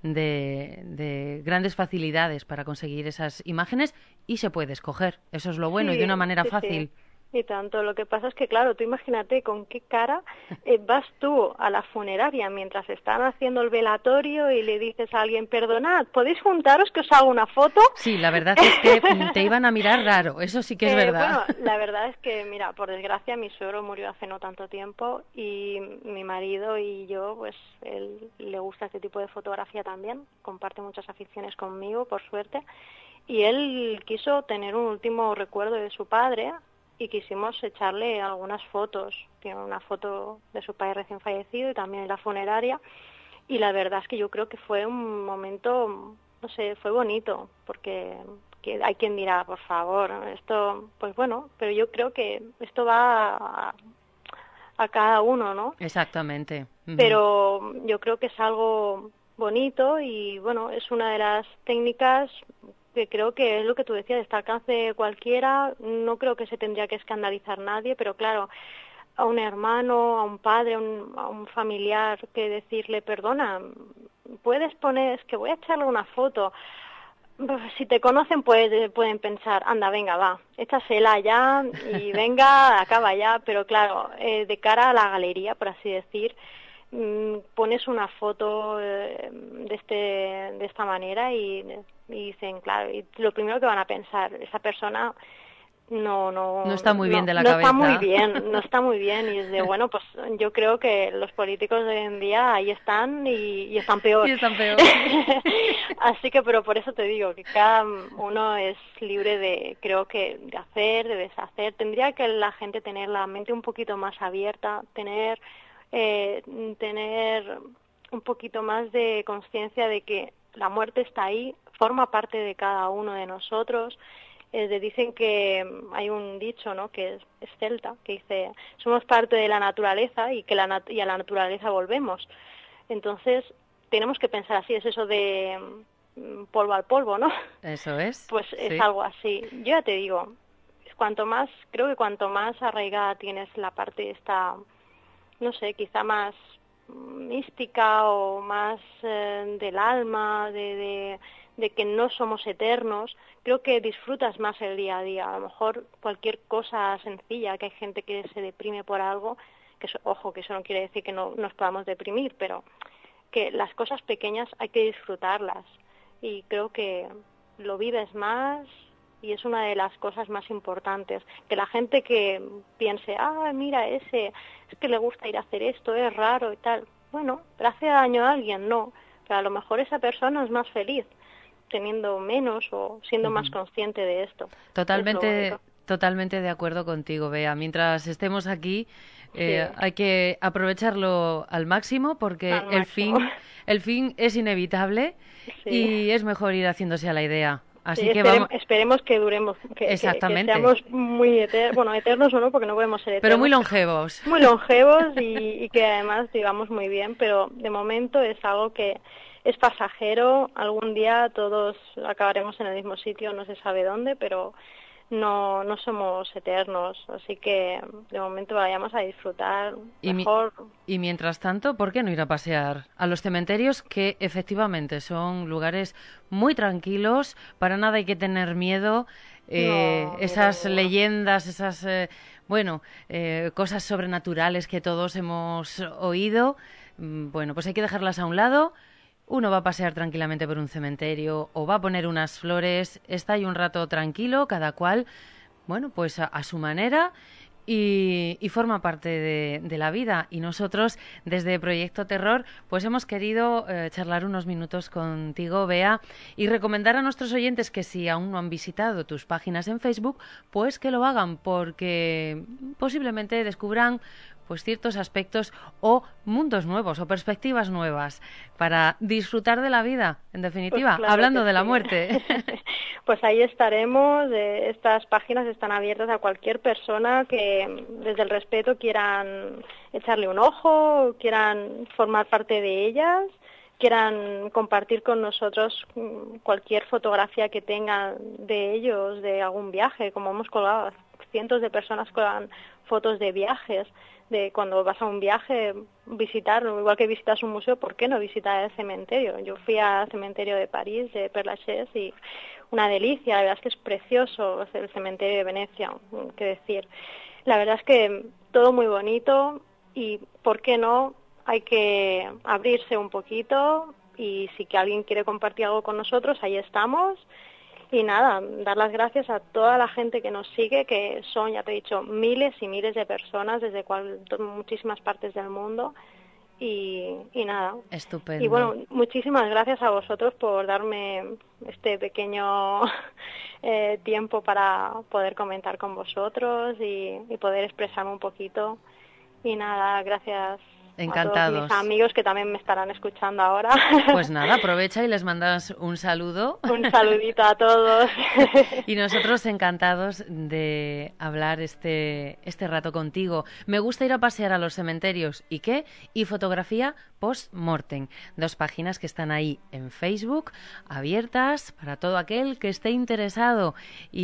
de, de grandes facilidades para conseguir esas imágenes y se puede escoger. Eso es lo bueno Sí, y de una manera sí, fácil. sí. Y tanto, lo que pasa es que, claro, tú imagínate con qué cara eh, vas tú a la funeraria mientras están haciendo el velatorio y le dices a alguien, perdonad, ¿podéis juntaros que os hago una foto? Sí, la verdad es que te iban a mirar raro, eso sí que es Eh, verdad. Bueno, la verdad es que, mira, por desgracia mi suegro murió hace no tanto tiempo y mi marido y yo, pues, él le gusta este tipo de fotografía también, comparte muchas aficiones conmigo, por suerte, y él quiso tener un último recuerdo de su padre y quisimos echarle algunas fotos. Tiene una foto de su padre recién fallecido y también en la funeraria, y la verdad es que yo creo que fue un momento, no sé, fue bonito, porque que hay quien dirá, por favor, esto, pues bueno, pero yo creo que esto va a, a cada uno, ¿no? Exactamente. Ujú. Pero yo creo que es algo bonito y bueno, es una de las técnicas que creo que es lo que tú decías, está al alcance de cualquiera. No creo que se tendría que escandalizar nadie, pero claro, a un hermano, a un padre, a un, a un familiar, que decirle, perdona, puedes poner, es que voy a echarle una foto. Si te conocen puede, pueden pensar, anda, venga, va, échasela ya y venga, acaba ya, pero claro, eh, de cara a la galería, por así decir, mmm, pones una foto eh, de este de esta manera y, y dicen, claro, y lo primero que van a pensar, esa persona no no No está muy bien no, de la no cabeza. está muy bien, no está muy bien, y es de, bueno, pues yo creo que los políticos de hoy en día ahí están y, y están peor. Y están peor. Así que, pero por eso te digo que cada uno es libre de, creo que, de hacer, de deshacer. Tendría que la gente tener la mente un poquito más abierta, tener eh, tener un poquito más de conciencia de que la muerte está ahí, forma parte de cada uno de nosotros. Eh, de, dicen que hay un dicho, ¿no?, que es, es celta, que dice, somos parte de la naturaleza y que la nat y a la naturaleza volvemos. Entonces, tenemos que pensar así, es eso de mm, polvo al polvo, ¿no? Eso es. Pues es sí. algo así. Yo ya te digo, cuanto más, creo que cuanto más arraigada tienes la parte esta, no sé, quizá más mística o más eh, del alma, de, de, de que no somos eternos, creo que disfrutas más el día a día. A lo mejor cualquier cosa sencilla, que hay gente que se deprime por algo, que eso, ojo, que eso no quiere decir que no nos podamos deprimir, pero que las cosas pequeñas hay que disfrutarlas, y creo que lo vives más y es una de las cosas más importantes. Que la gente que piense, ah, mira, ese es que le gusta ir a hacer esto, es raro y tal, bueno, ¿pero hace daño a alguien? No, pero a lo mejor esa persona es más feliz teniendo menos o siendo uh-huh. más consciente de esto. Totalmente, totalmente de acuerdo contigo, Bea. Mientras estemos aquí, eh, sí. hay que aprovecharlo al máximo, porque al el máximo. fin, el fin es inevitable, sí. y es mejor ir haciéndose a la idea. Así sí, que esperemos, vamos... esperemos que duremos, que, Exactamente. que, que seamos muy eternos, bueno, eternos o no, porque no podemos ser eternos. Pero muy longevos. Muy longevos y, y que además vivamos muy bien, pero de momento es algo que es pasajero. Algún día todos acabaremos en el mismo sitio, no se sabe dónde, pero no no somos eternos, así que de momento vayamos a disfrutar y mejor. Mi, y mientras tanto, ¿por qué no ir a pasear a los cementerios, que efectivamente son lugares muy tranquilos? Para nada hay que tener miedo. Eh, no, esas no, no. leyendas, esas eh, bueno eh, cosas sobrenaturales que todos hemos oído, bueno, pues hay que dejarlas a un lado. Uno va a pasear tranquilamente por un cementerio o va a poner unas flores, está ahí un rato tranquilo, cada cual, bueno, pues a, a su manera, Y, y forma parte de, de la vida. Y nosotros, desde Proyecto Terror, pues hemos querido eh, charlar unos minutos contigo, Bea, y recomendar a nuestros oyentes que si aún no han visitado tus páginas en Facebook, pues que lo hagan, porque posiblemente descubran pues ciertos aspectos o mundos nuevos o perspectivas nuevas para disfrutar de la vida, en definitiva, Pues claro hablando que de la sí. muerte. Pues ahí estaremos. eh, Estas páginas están abiertas a cualquier persona que desde el respeto quieran echarle un ojo, quieran formar parte de ellas, quieran compartir con nosotros mm, cualquier fotografía que tengan de ellos, de algún viaje, como hemos colgado. Cientos de personas colgan fotos de viajes, de cuando vas a un viaje, visitarlo, igual que visitas un museo, ¿por qué no visitar el cementerio? Yo fui al cementerio de París, de Père Lachaise, y una delicia, la verdad es que es precioso el cementerio de Venecia, qué decir. La verdad es que todo muy bonito y, ¿por qué no? Hay que abrirse un poquito y si que alguien quiere compartir algo con nosotros, ahí estamos. Y nada, dar las gracias a toda la gente que nos sigue, que son, ya te he dicho, miles y miles de personas desde cual, muchísimas partes del mundo. Y, y nada. Estupendo. Y bueno, muchísimas gracias a vosotros por darme este pequeño eh, tiempo para poder comentar con vosotros y, y poder expresarme un poquito. Y nada, gracias. Encantados. A todos mis amigos que también me estarán escuchando ahora. Pues nada, aprovecha y les mandas un saludo. Un saludito a todos. Y nosotros encantados de hablar este, este rato contigo. Me gusta ir a pasear a los cementerios. ¿Y qué? Y fotografía post-mortem. Dos páginas que están ahí en Facebook, abiertas para todo aquel que esté interesado.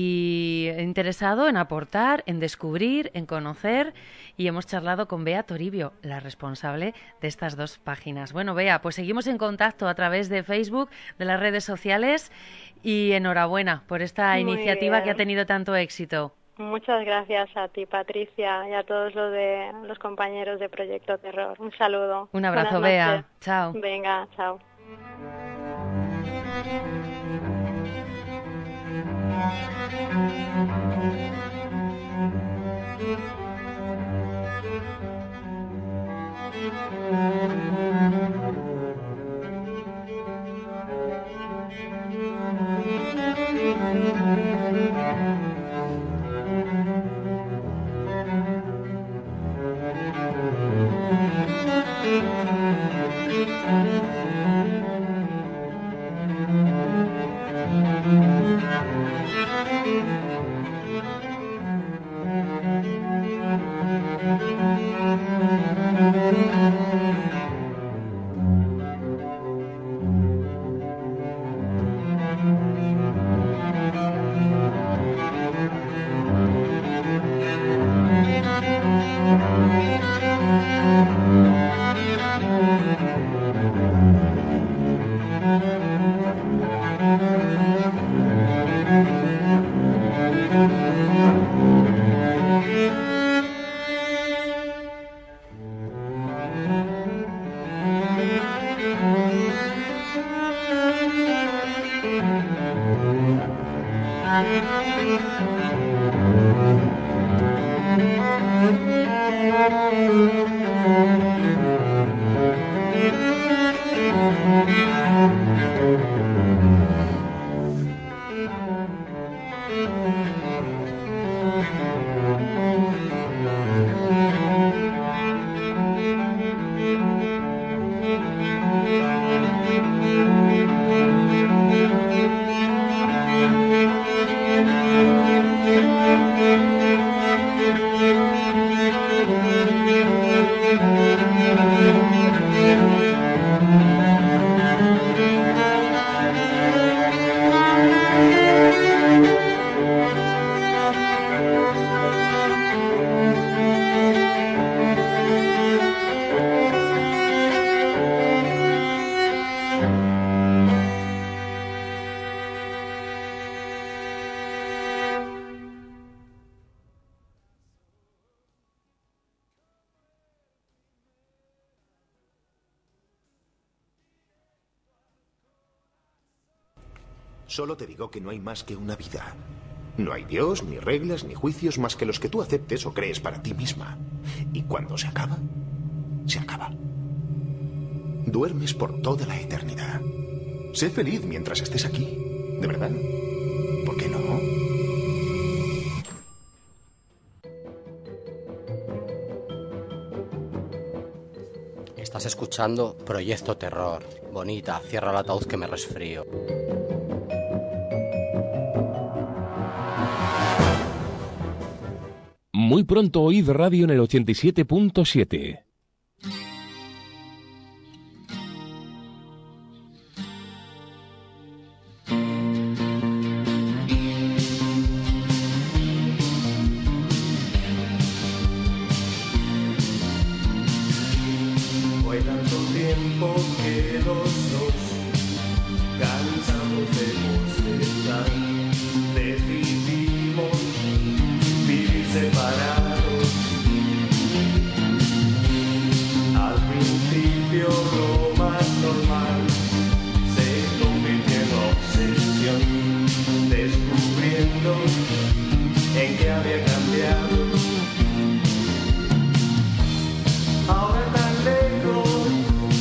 Y interesado en aportar, en descubrir, en conocer. Y hemos charlado con Bea Toribio, la responsable de estas dos páginas. Bueno, Bea, pues seguimos en contacto a través de Facebook, de las redes sociales, y enhorabuena por esta Muy iniciativa bien. que ha tenido tanto éxito. Muchas gracias a ti, Patricia, y a todos los de los compañeros de Proyecto Terror. Un saludo. Un abrazo, Buenas Bea. noches. Chao. Venga, chao. Solo te digo que no hay más que una vida. No hay Dios, ni reglas, ni juicios más que los que tú aceptes o crees para ti misma. Y cuando se acaba, se acaba. Duermes por toda la eternidad. Sé feliz mientras estés aquí. ¿De verdad? ¿Por qué no? Estás escuchando Proyecto Terror. Bonita, cierra el ataúd que me resfrío. Muy pronto oíd radio en el ochenta y siete punto siete. Fue tanto tiempo que los dos, cansados de bostezar, decidimos vivir separados. Al principio lo más normal se convirtió en obsesión, descubriendo en qué había cambiado. Ahora tan lejos,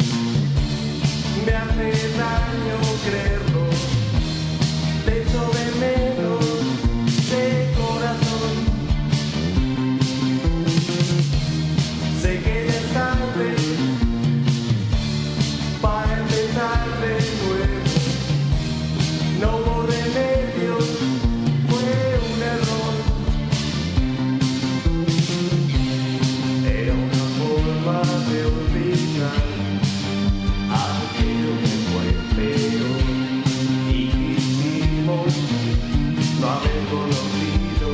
me hace daño creerlo. Te echo de menos de corazón. Sé que ya es tarde para empezar de nuevo. No hubo remedio, fue un error. Era una forma de olvidar aquello que fue peor y quisimos no haber conocido.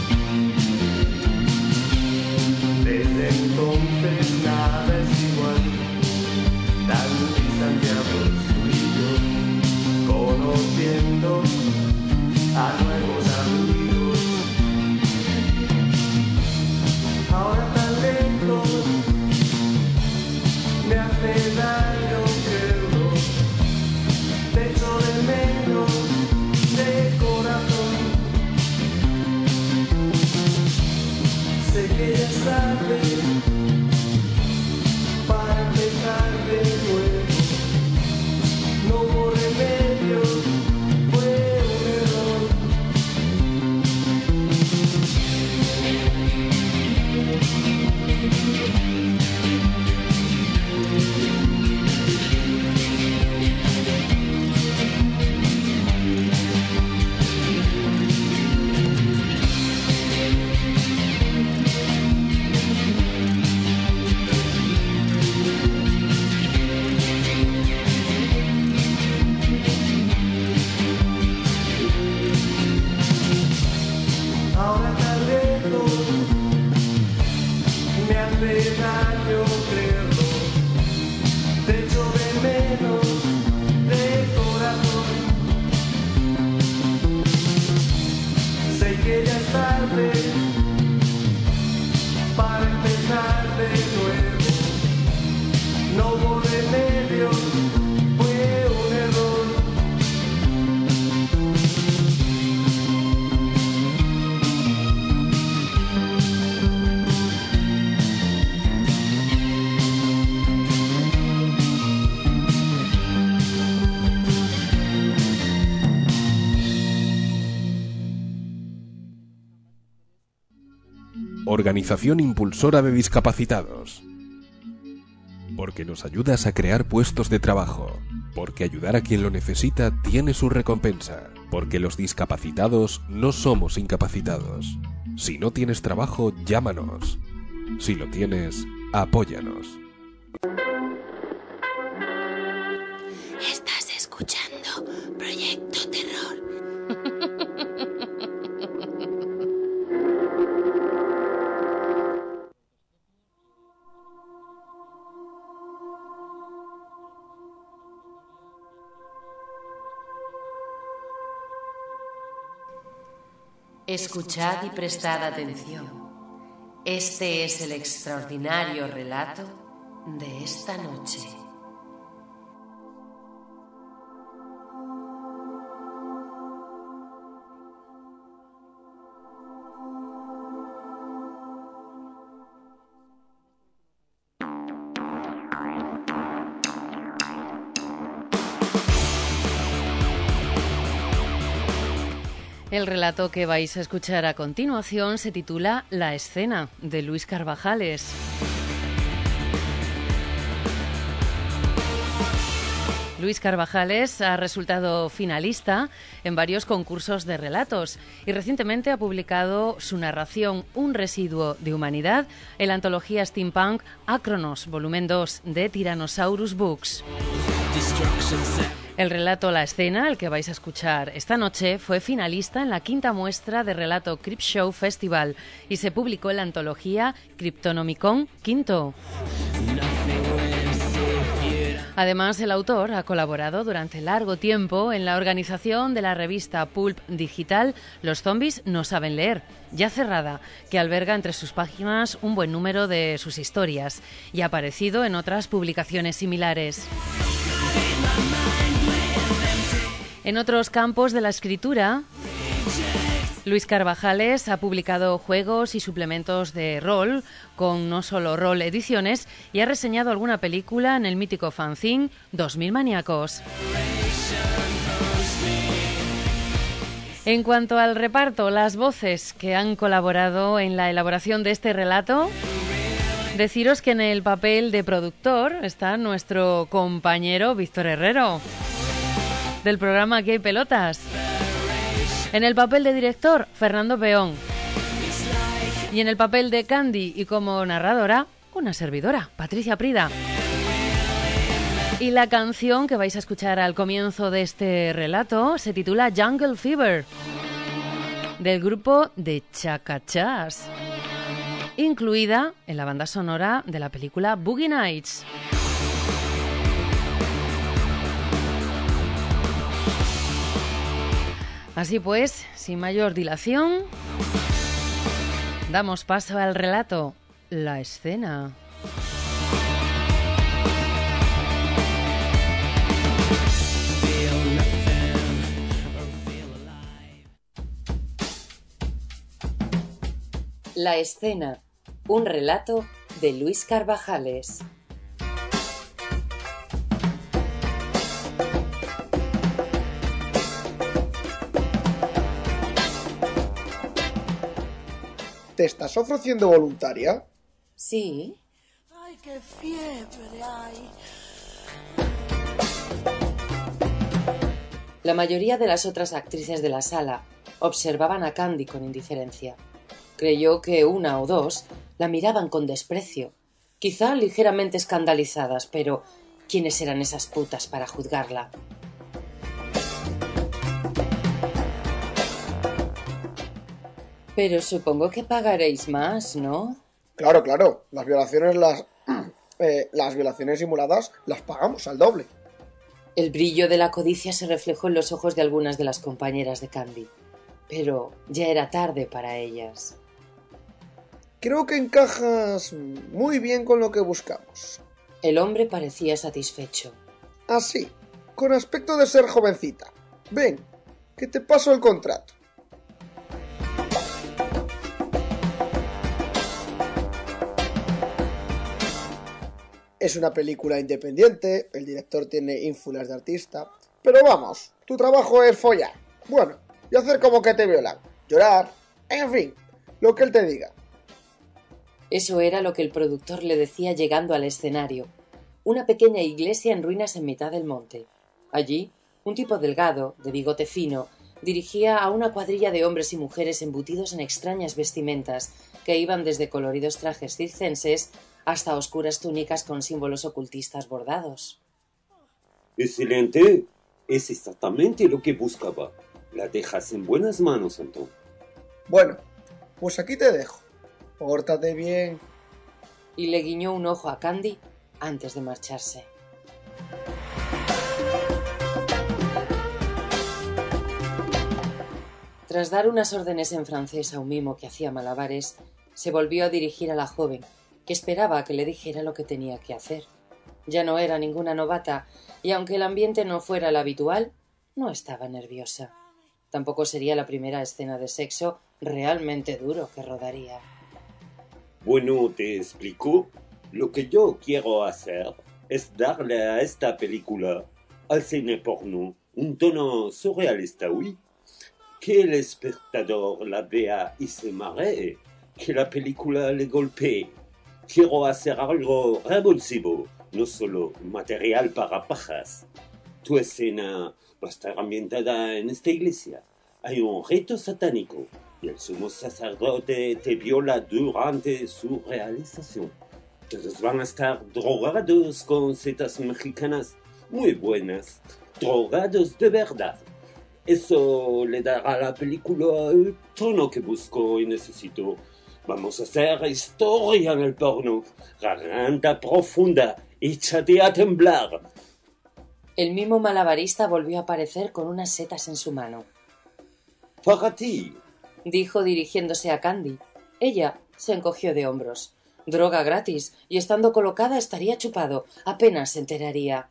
Desde entonces nada es igual, tan distanciados tú y yo, conociendo a nuevos amigos. Ahora tan lejos, me hace daño creerlo. Te echo de menos de corazón. Sé que ya es tarde para empezar de nuevo. No hubo remedio, fue un error. Ahora tan lejos, me hace daño creerlo. Te echo de menos de corazón. Sé que ya es tarde para empezar de nuevo. No hubo remedio, fue un error. Organización impulsora de discapacitados. Porque nos ayudas a crear puestos de trabajo. Porque ayudar a quien lo necesita tiene su recompensa. Porque los discapacitados no somos incapacitados. Si no tienes trabajo, llámanos. Si lo tienes, apóyanos. Estás escuchando Proyecto Terror. Escuchad y prestad atención. Este es el extraordinario relato de esta noche. El relato que vais a escuchar a continuación se titula La escena, de Luis Carbajales. Luis Carbajales ha resultado finalista en varios concursos de relatos y recientemente ha publicado su narración Un residuo de humanidad en la antología steampunk Acronos, volumen dos de Tyrannosaurus Books. El relato La escena, el que vais a escuchar esta noche, fue finalista en la quinta muestra de relato Cryptshow Festival y se publicó en la antología Cryptonomicon Quinto. Además, el autor ha colaborado durante largo tiempo en la organización de la revista pulp digital Los zombies no saben leer, ya cerrada, que alberga entre sus páginas un buen número de sus historias y ha aparecido en otras publicaciones similares. En otros campos de la escritura, Luis Carbajales ha publicado juegos y suplementos de rol con No Solo Rol Ediciones y ha reseñado alguna película en el mítico fanzine dos mil Maníacos. En cuanto al reparto, las voces que han colaborado en la elaboración de este relato, deciros que en el papel de productor está nuestro compañero Víctor Herrero, del programa Aquí hay pelotas. En el papel de director, Fernando Peón. Y en el papel de Candy y como narradora, una servidora, Patricia Prida. Y la canción que vais a escuchar al comienzo de este relato se titula Jungle Fever, del grupo de Chacachas, incluida en la banda sonora de la película Boogie Nights. Así pues, sin mayor dilación, damos paso al relato, La escena. La escena, un relato de Luis Carbajales. ¿Te estás ofreciendo voluntaria? Sí. Ay, qué fiebre hay. La mayoría de las otras actrices de la sala observaban a Candy con indiferencia. Creyó que una o dos la miraban con desprecio, quizá ligeramente escandalizadas, pero ¿quiénes eran esas putas para juzgarla? Pero supongo que pagaréis más, ¿no? Claro, claro. Las violaciones las eh, las violaciones simuladas las pagamos al doble. El brillo de la codicia se reflejó en los ojos de algunas de las compañeras de Candy, pero ya era tarde para ellas. Creo que encajas muy bien con lo que buscamos. El hombre parecía satisfecho. Así, con aspecto de ser jovencita. Ven, que te paso el contrato. Es una película independiente, el director tiene ínfulas de artista, pero vamos, tu trabajo es follar, bueno, y hacer como que te violan, llorar, en fin, lo que él te diga. Eso era lo que el productor le decía llegando al escenario, una pequeña iglesia en ruinas en mitad del monte. Allí, un tipo delgado, de bigote fino, dirigía a una cuadrilla de hombres y mujeres embutidos en extrañas vestimentas que iban desde coloridos trajes circenses hasta oscuras túnicas con símbolos ocultistas bordados. Excelente. Es exactamente lo que buscaba. La dejas en buenas manos, Antón. Bueno, pues aquí te dejo. Pórtate bien. Y le guiñó un ojo a Candy antes de marcharse. Tras dar unas órdenes en francés a un mimo que hacía malabares, se volvió a dirigir a la joven, que esperaba a que le dijera lo que tenía que hacer. Ya no era ninguna novata, y aunque el ambiente no fuera el habitual, no estaba nerviosa. Tampoco sería la primera escena de sexo realmente duro que rodaría. Bueno, te explico. Lo que yo quiero hacer es darle a esta película, al cine porno, un tono surrealista, ¿oui? que el espectador la vea y se maree, que la película le golpee. Quiero hacer algo revulsivo, no solo material para pajas. Tu escena va a estar ambientada en esta iglesia. Hay un rito satánico y el sumo sacerdote te viola durante su realización. Todos van a estar drogados con setas mexicanas muy buenas, drogados de verdad. Eso le dará a la película el tono que busco y necesito. Vamos a hacer historia en el porno. Garganta profunda, échate a temblar. El mimo malabarista volvió a aparecer con unas setas en su mano. Para ti, dijo dirigiéndose a Candy. Ella se encogió de hombros. Droga gratis, y estando colocada estaría chupado. Apenas se enteraría.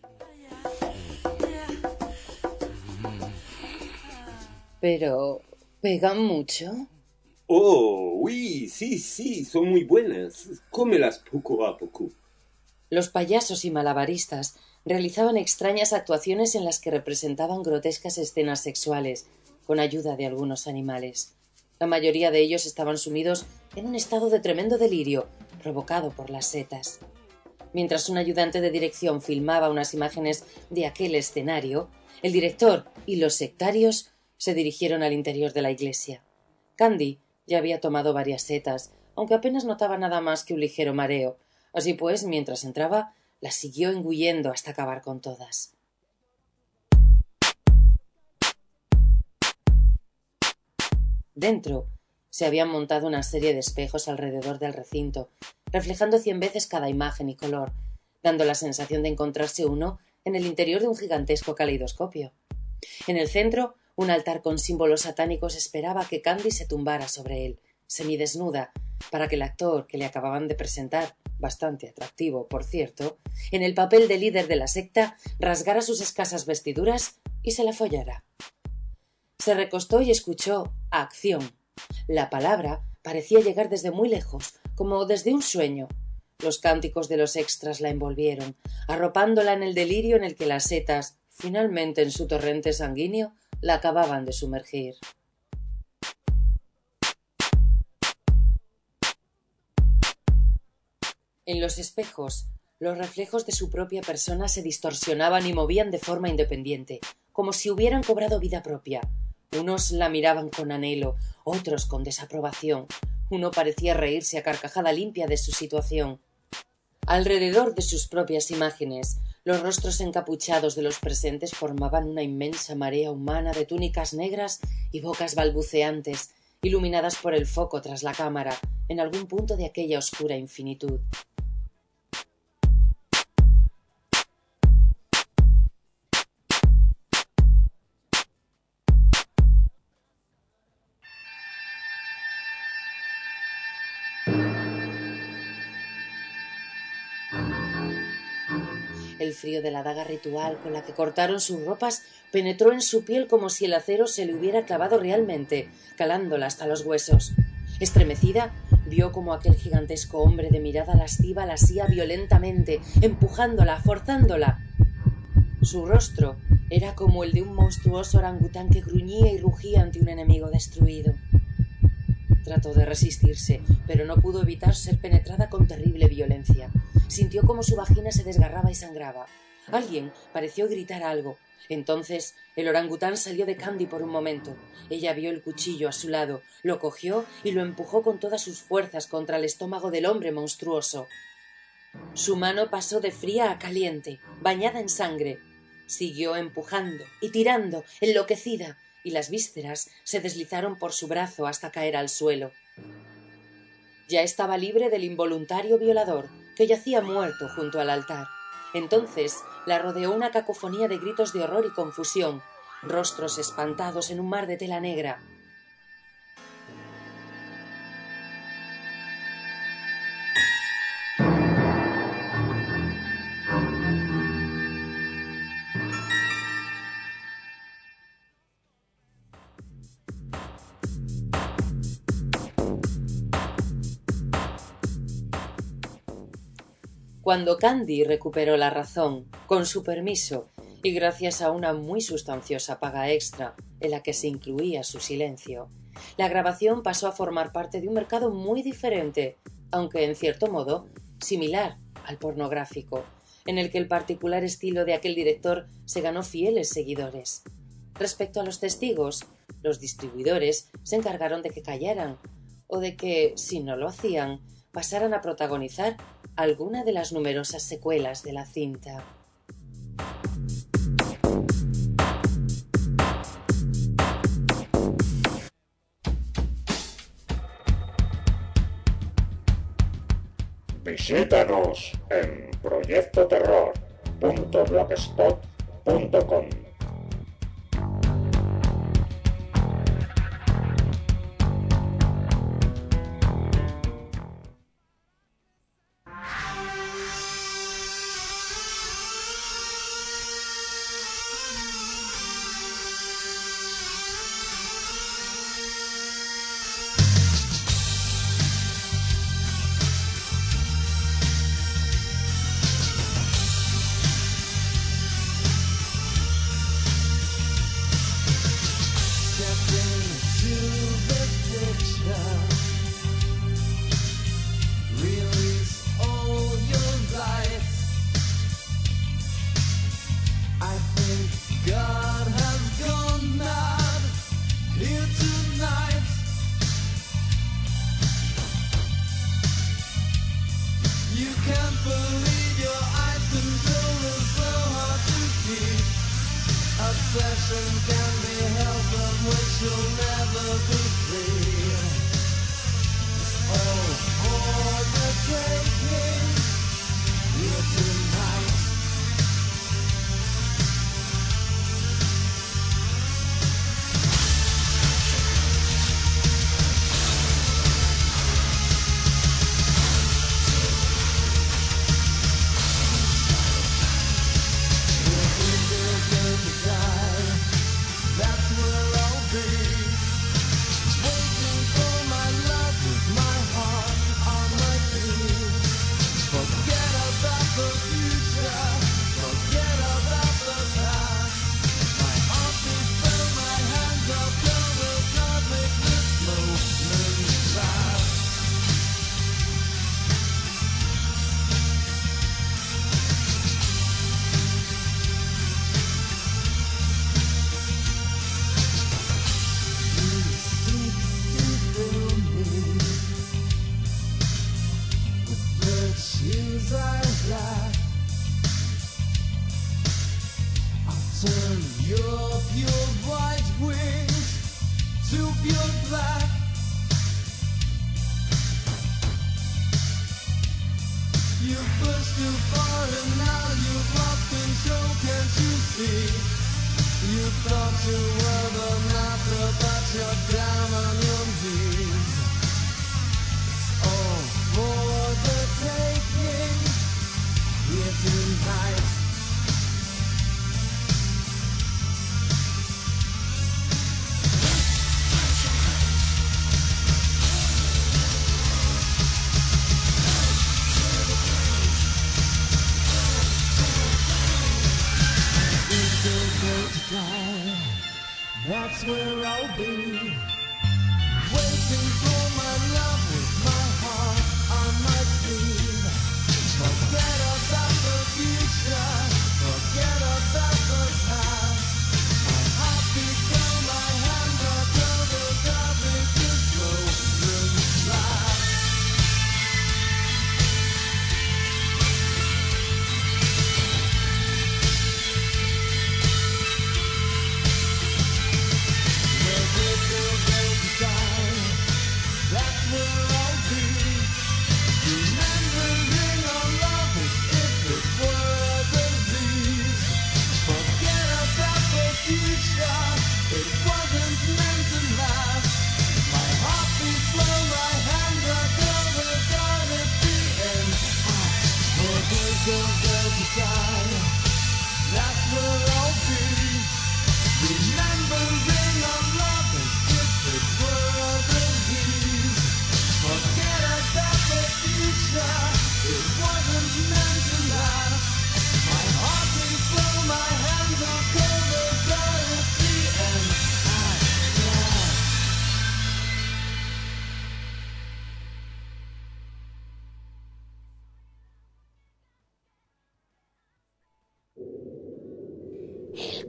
Pero, ¿pegan mucho? Oh, oui, sí, sí, son muy buenas. Cómelas poco a poco. Los payasos y malabaristas realizaban extrañas actuaciones en las que representaban grotescas escenas sexuales, con ayuda de algunos animales. La mayoría de ellos estaban sumidos en un estado de tremendo delirio, provocado por las setas. Mientras un ayudante de dirección filmaba unas imágenes de aquel escenario, el director y los sectarios se dirigieron al interior de la iglesia. Candy ya había tomado varias setas, aunque apenas notaba nada más que un ligero mareo. Así pues, mientras entraba, las siguió engullendo hasta acabar con todas. Dentro se habían montado una serie de espejos alrededor del recinto, reflejando cien veces cada imagen y color, dando la sensación de encontrarse uno en el interior de un gigantesco caleidoscopio. En el centro, un altar con símbolos satánicos esperaba que Candy se tumbara sobre él, semidesnuda, para que el actor que le acababan de presentar, bastante atractivo, por cierto, en el papel de líder de la secta, rasgara sus escasas vestiduras y se la follara. Se recostó y escuchó acción. La palabra parecía llegar desde muy lejos, como desde un sueño. Los cánticos de los extras la envolvieron, arropándola en el delirio en el que las setas, finalmente en su torrente sanguíneo, la acababan de sumergir. En los espejos, los reflejos de su propia persona se distorsionaban y movían de forma independiente, como si hubieran cobrado vida propia. Unos la miraban con anhelo, otros con desaprobación. Uno parecía reírse a carcajada limpia de su situación. Alrededor de sus propias imágenes, los rostros encapuchados de los presentes formaban una inmensa marea humana de túnicas negras y bocas balbuceantes, iluminadas por el foco tras la cámara, en algún punto de aquella oscura infinitud. El frío de la daga ritual con la que cortaron sus ropas penetró en su piel como si el acero se le hubiera clavado realmente, calándola hasta los huesos. Estremecida, vio como aquel gigantesco hombre de mirada lasciva la asía violentamente, empujándola, forzándola. Su rostro era como el de un monstruoso orangután que gruñía y rugía ante un enemigo destruido. Trató de resistirse, pero no pudo evitar ser penetrada con terrible violencia. Sintió como su vagina se desgarraba y sangraba. Alguien pareció gritar algo. Entonces el orangután salió de Candy por un momento. Ella vio el cuchillo a su lado, lo cogió y lo empujó con todas sus fuerzas contra el estómago del hombre monstruoso. Su mano pasó de fría a caliente, bañada en sangre. Siguió empujando y tirando, enloquecida, y las vísceras se deslizaron por su brazo hasta caer al suelo. Ya estaba libre del involuntario violador, que yacía muerto junto al altar. Entonces la rodeó una cacofonía de gritos de horror y confusión, rostros espantados en un mar de tela negra. Cuando Candy recuperó la razón, con su permiso, y gracias a una muy sustanciosa paga extra, en la que se incluía su silencio. La grabación pasó a formar parte de un mercado muy diferente, aunque en cierto modo similar al pornográfico, en el que el particular estilo de aquel director se ganó fieles seguidores. Respecto a los testigos, los distribuidores se encargaron de que callaran, o de que, si no lo hacían, pasaran a protagonizar alguna de las numerosas secuelas de la cinta. Visítanos en proyecto terror punto blogspot punto com. That's where I'll be, waiting for my love with my heart on my sleeve. Forget about the future, forget about the past. My heart beats on my hand, I know the garbage is golden glass.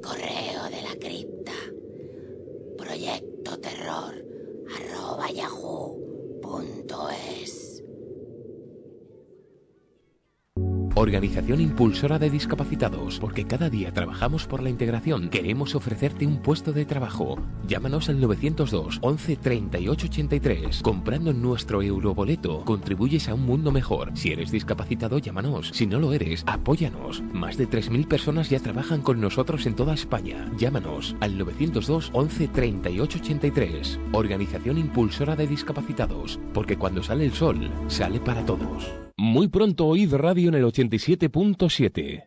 correo de la cripta. Proyecto terror arroba yahoo punto es. Organización impulsora de discapacitados, porque cada día trabajamos por la integración. Queremos ofrecerte un puesto de trabajo. Llámanos al novecientos dos, once, treinta y ocho ochenta y tres. Comprando nuestro euroboleto, contribuyes a un mundo mejor. Si eres discapacitado, llámanos. Si no lo eres, apóyanos. Más de tres mil personas ya trabajan con nosotros en toda España. Llámanos al novecientos dos, once, treinta y ocho ochenta y tres. Organización impulsora de discapacitados, porque cuando sale el sol, sale para todos. Muy pronto oíd radio en el ochenta y siete punto siete.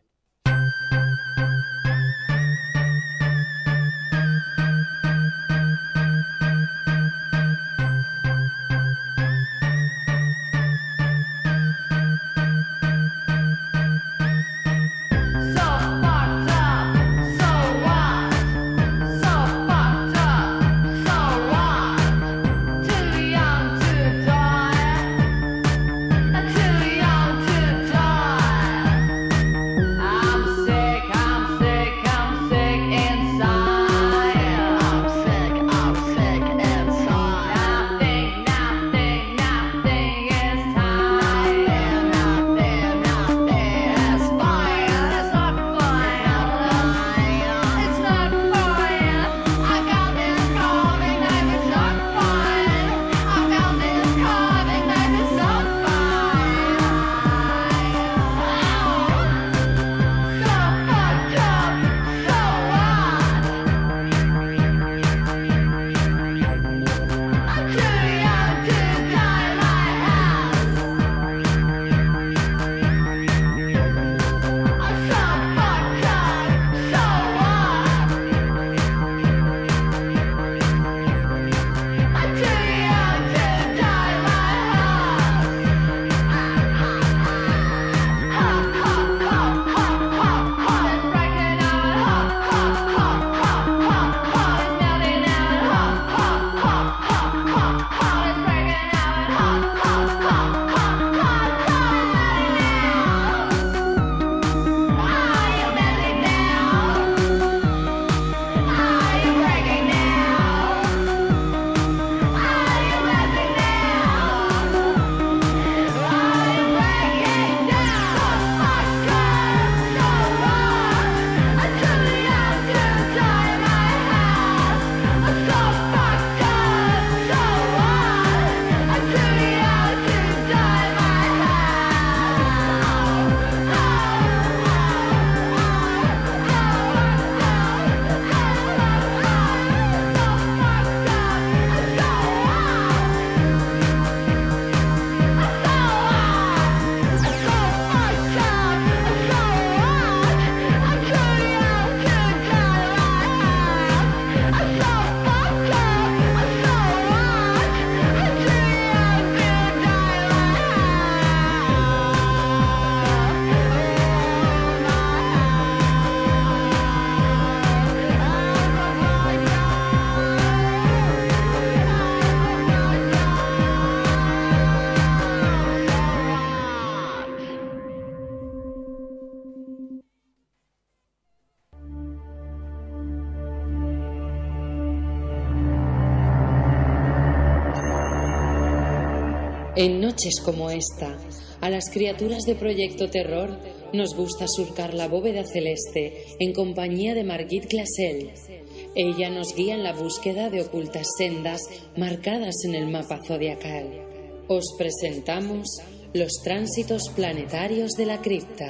En noches como esta, a las criaturas de Proyecto Terror nos gusta surcar la bóveda celeste en compañía de Margit Glassell. Ella nos guía en la búsqueda de ocultas sendas marcadas en el mapa zodiacal. Os presentamos los tránsitos planetarios de la cripta.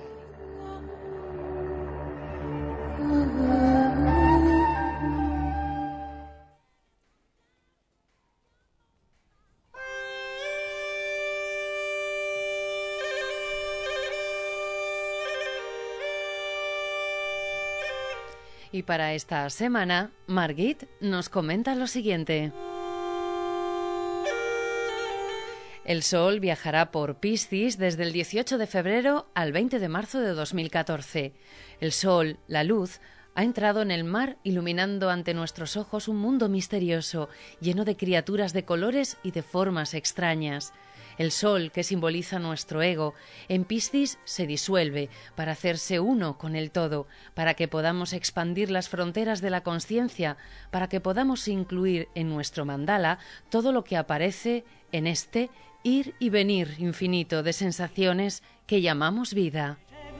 Y para esta semana, Margit nos comenta lo siguiente. El Sol viajará por Piscis desde el dieciocho de febrero al veinte de marzo de dos mil catorce. El Sol, la luz, ha entrado en el mar iluminando ante nuestros ojos un mundo misterioso, lleno de criaturas de colores y de formas extrañas. El sol, que simboliza nuestro ego, en Piscis se disuelve para hacerse uno con el todo, para que podamos expandir las fronteras de la consciencia, para que podamos incluir en nuestro mandala todo lo que aparece en este ir y venir infinito de sensaciones que llamamos vida.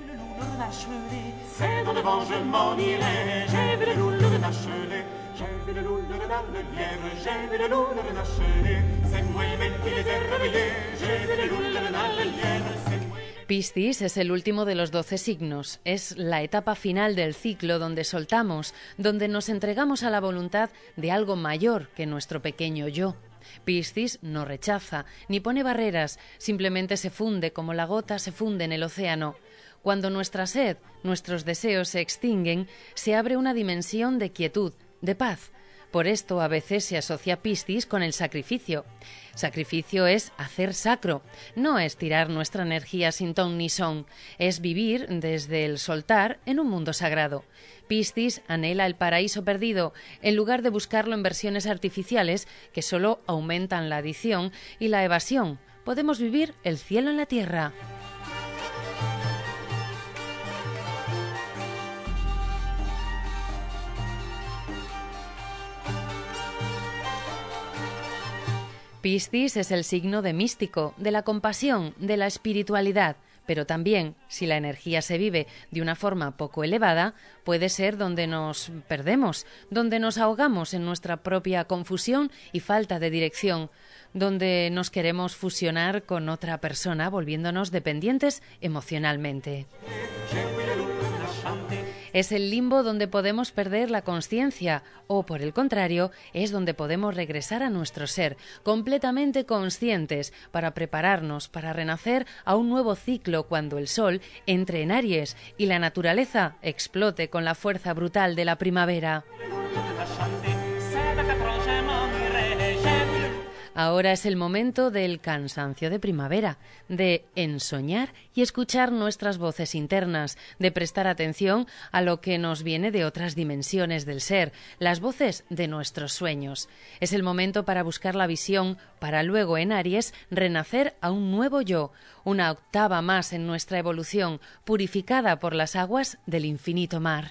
Piscis es el último de los doce signos, es la etapa final del ciclo donde soltamos, donde nos entregamos a la voluntad de algo mayor que nuestro pequeño yo. Piscis no rechaza, ni pone barreras, simplemente se funde como la gota se funde en el océano. Cuando nuestra sed, nuestros deseos se extinguen, se abre una dimensión de quietud, de paz. Por esto a veces se asocia Piscis con el sacrificio. Sacrificio es hacer sacro, no es tirar nuestra energía sin ton ni son, es vivir desde el soltar en un mundo sagrado. Piscis anhela el paraíso perdido, en lugar de buscarlo en versiones artificiales que solo aumentan la adición y la evasión. Podemos vivir el cielo en la tierra. Piscis es el signo de místico, de la compasión, de la espiritualidad, pero también, si la energía se vive de una forma poco elevada, puede ser donde nos perdemos, donde nos ahogamos en nuestra propia confusión y falta de dirección, donde nos queremos fusionar con otra persona, volviéndonos dependientes emocionalmente. Es el limbo donde podemos perder la consciencia o, por el contrario, es donde podemos regresar a nuestro ser, completamente conscientes, para prepararnos para renacer a un nuevo ciclo cuando el sol entre en Aries y la naturaleza explote con la fuerza brutal de la primavera. Ahora es el momento del cansancio de primavera, de ensoñar y escuchar nuestras voces internas, de prestar atención a lo que nos viene de otras dimensiones del ser, las voces de nuestros sueños. Es el momento para buscar la visión, para luego en Aries renacer a un nuevo yo, una octava más en nuestra evolución, purificada por las aguas del infinito mar.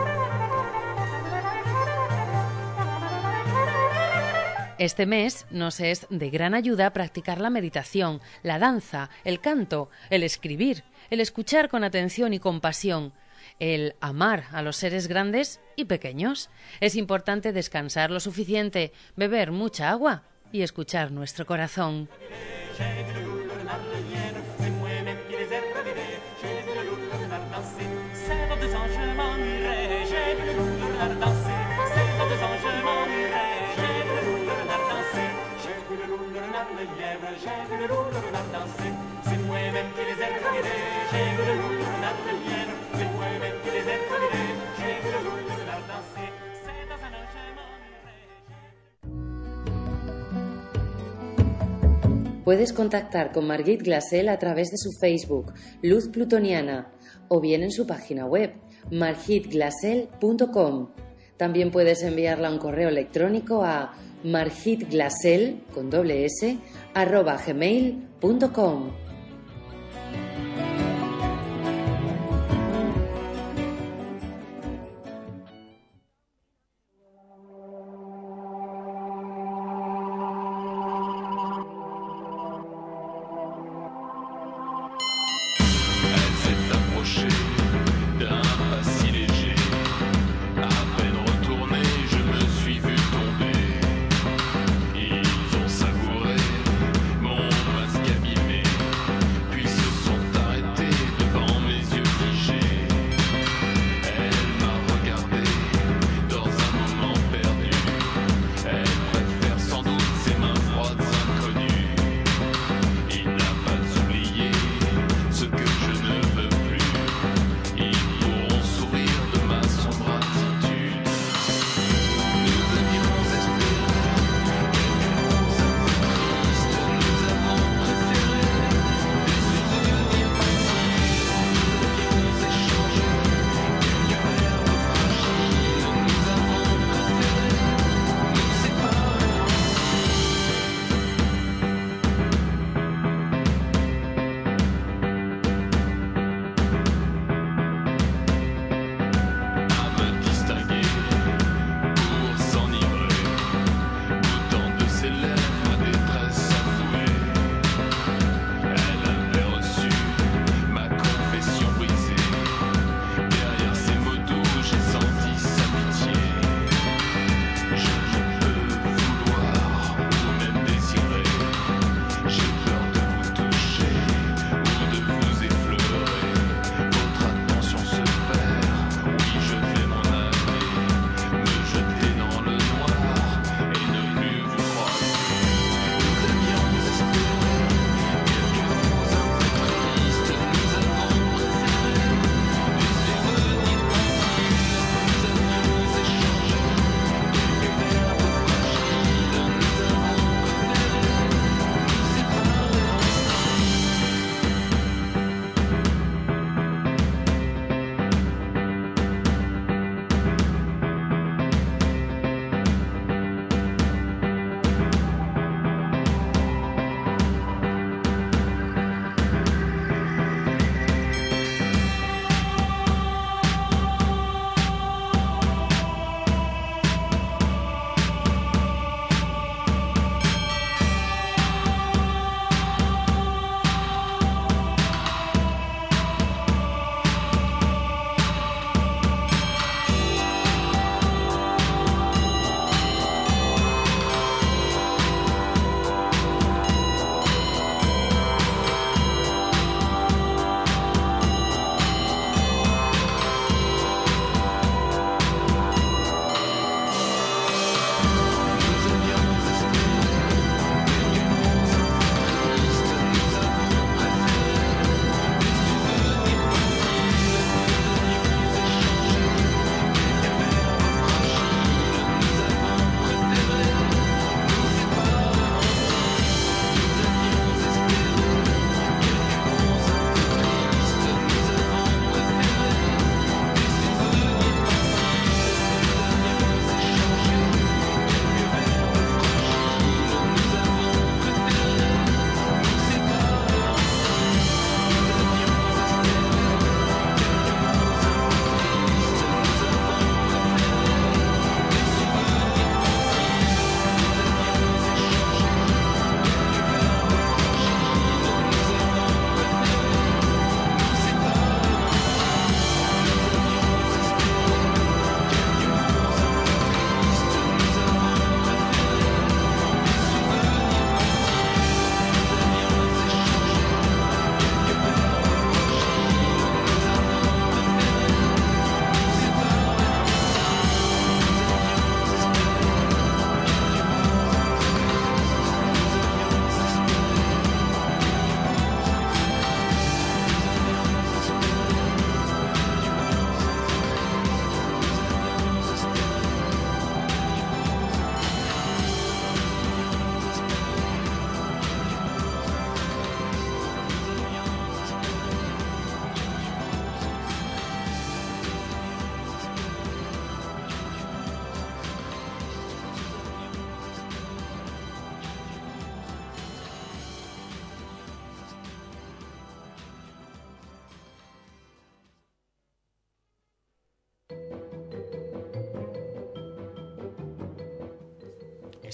Este mes nos es de gran ayuda practicar la meditación, la danza, el canto, el escribir, el escuchar con atención y compasión, el amar a los seres grandes y pequeños. Es importante descansar lo suficiente, beber mucha agua y escuchar nuestro corazón. Puedes contactar con Margit Glassell a través de su Facebook, Luz Plutoniana, o bien en su página web, margit glassell punto com. También puedes enviarla un correo electrónico a margitglassell, con doble S, arroba gmail punto com. Ils ont savouré mon masque abîmé.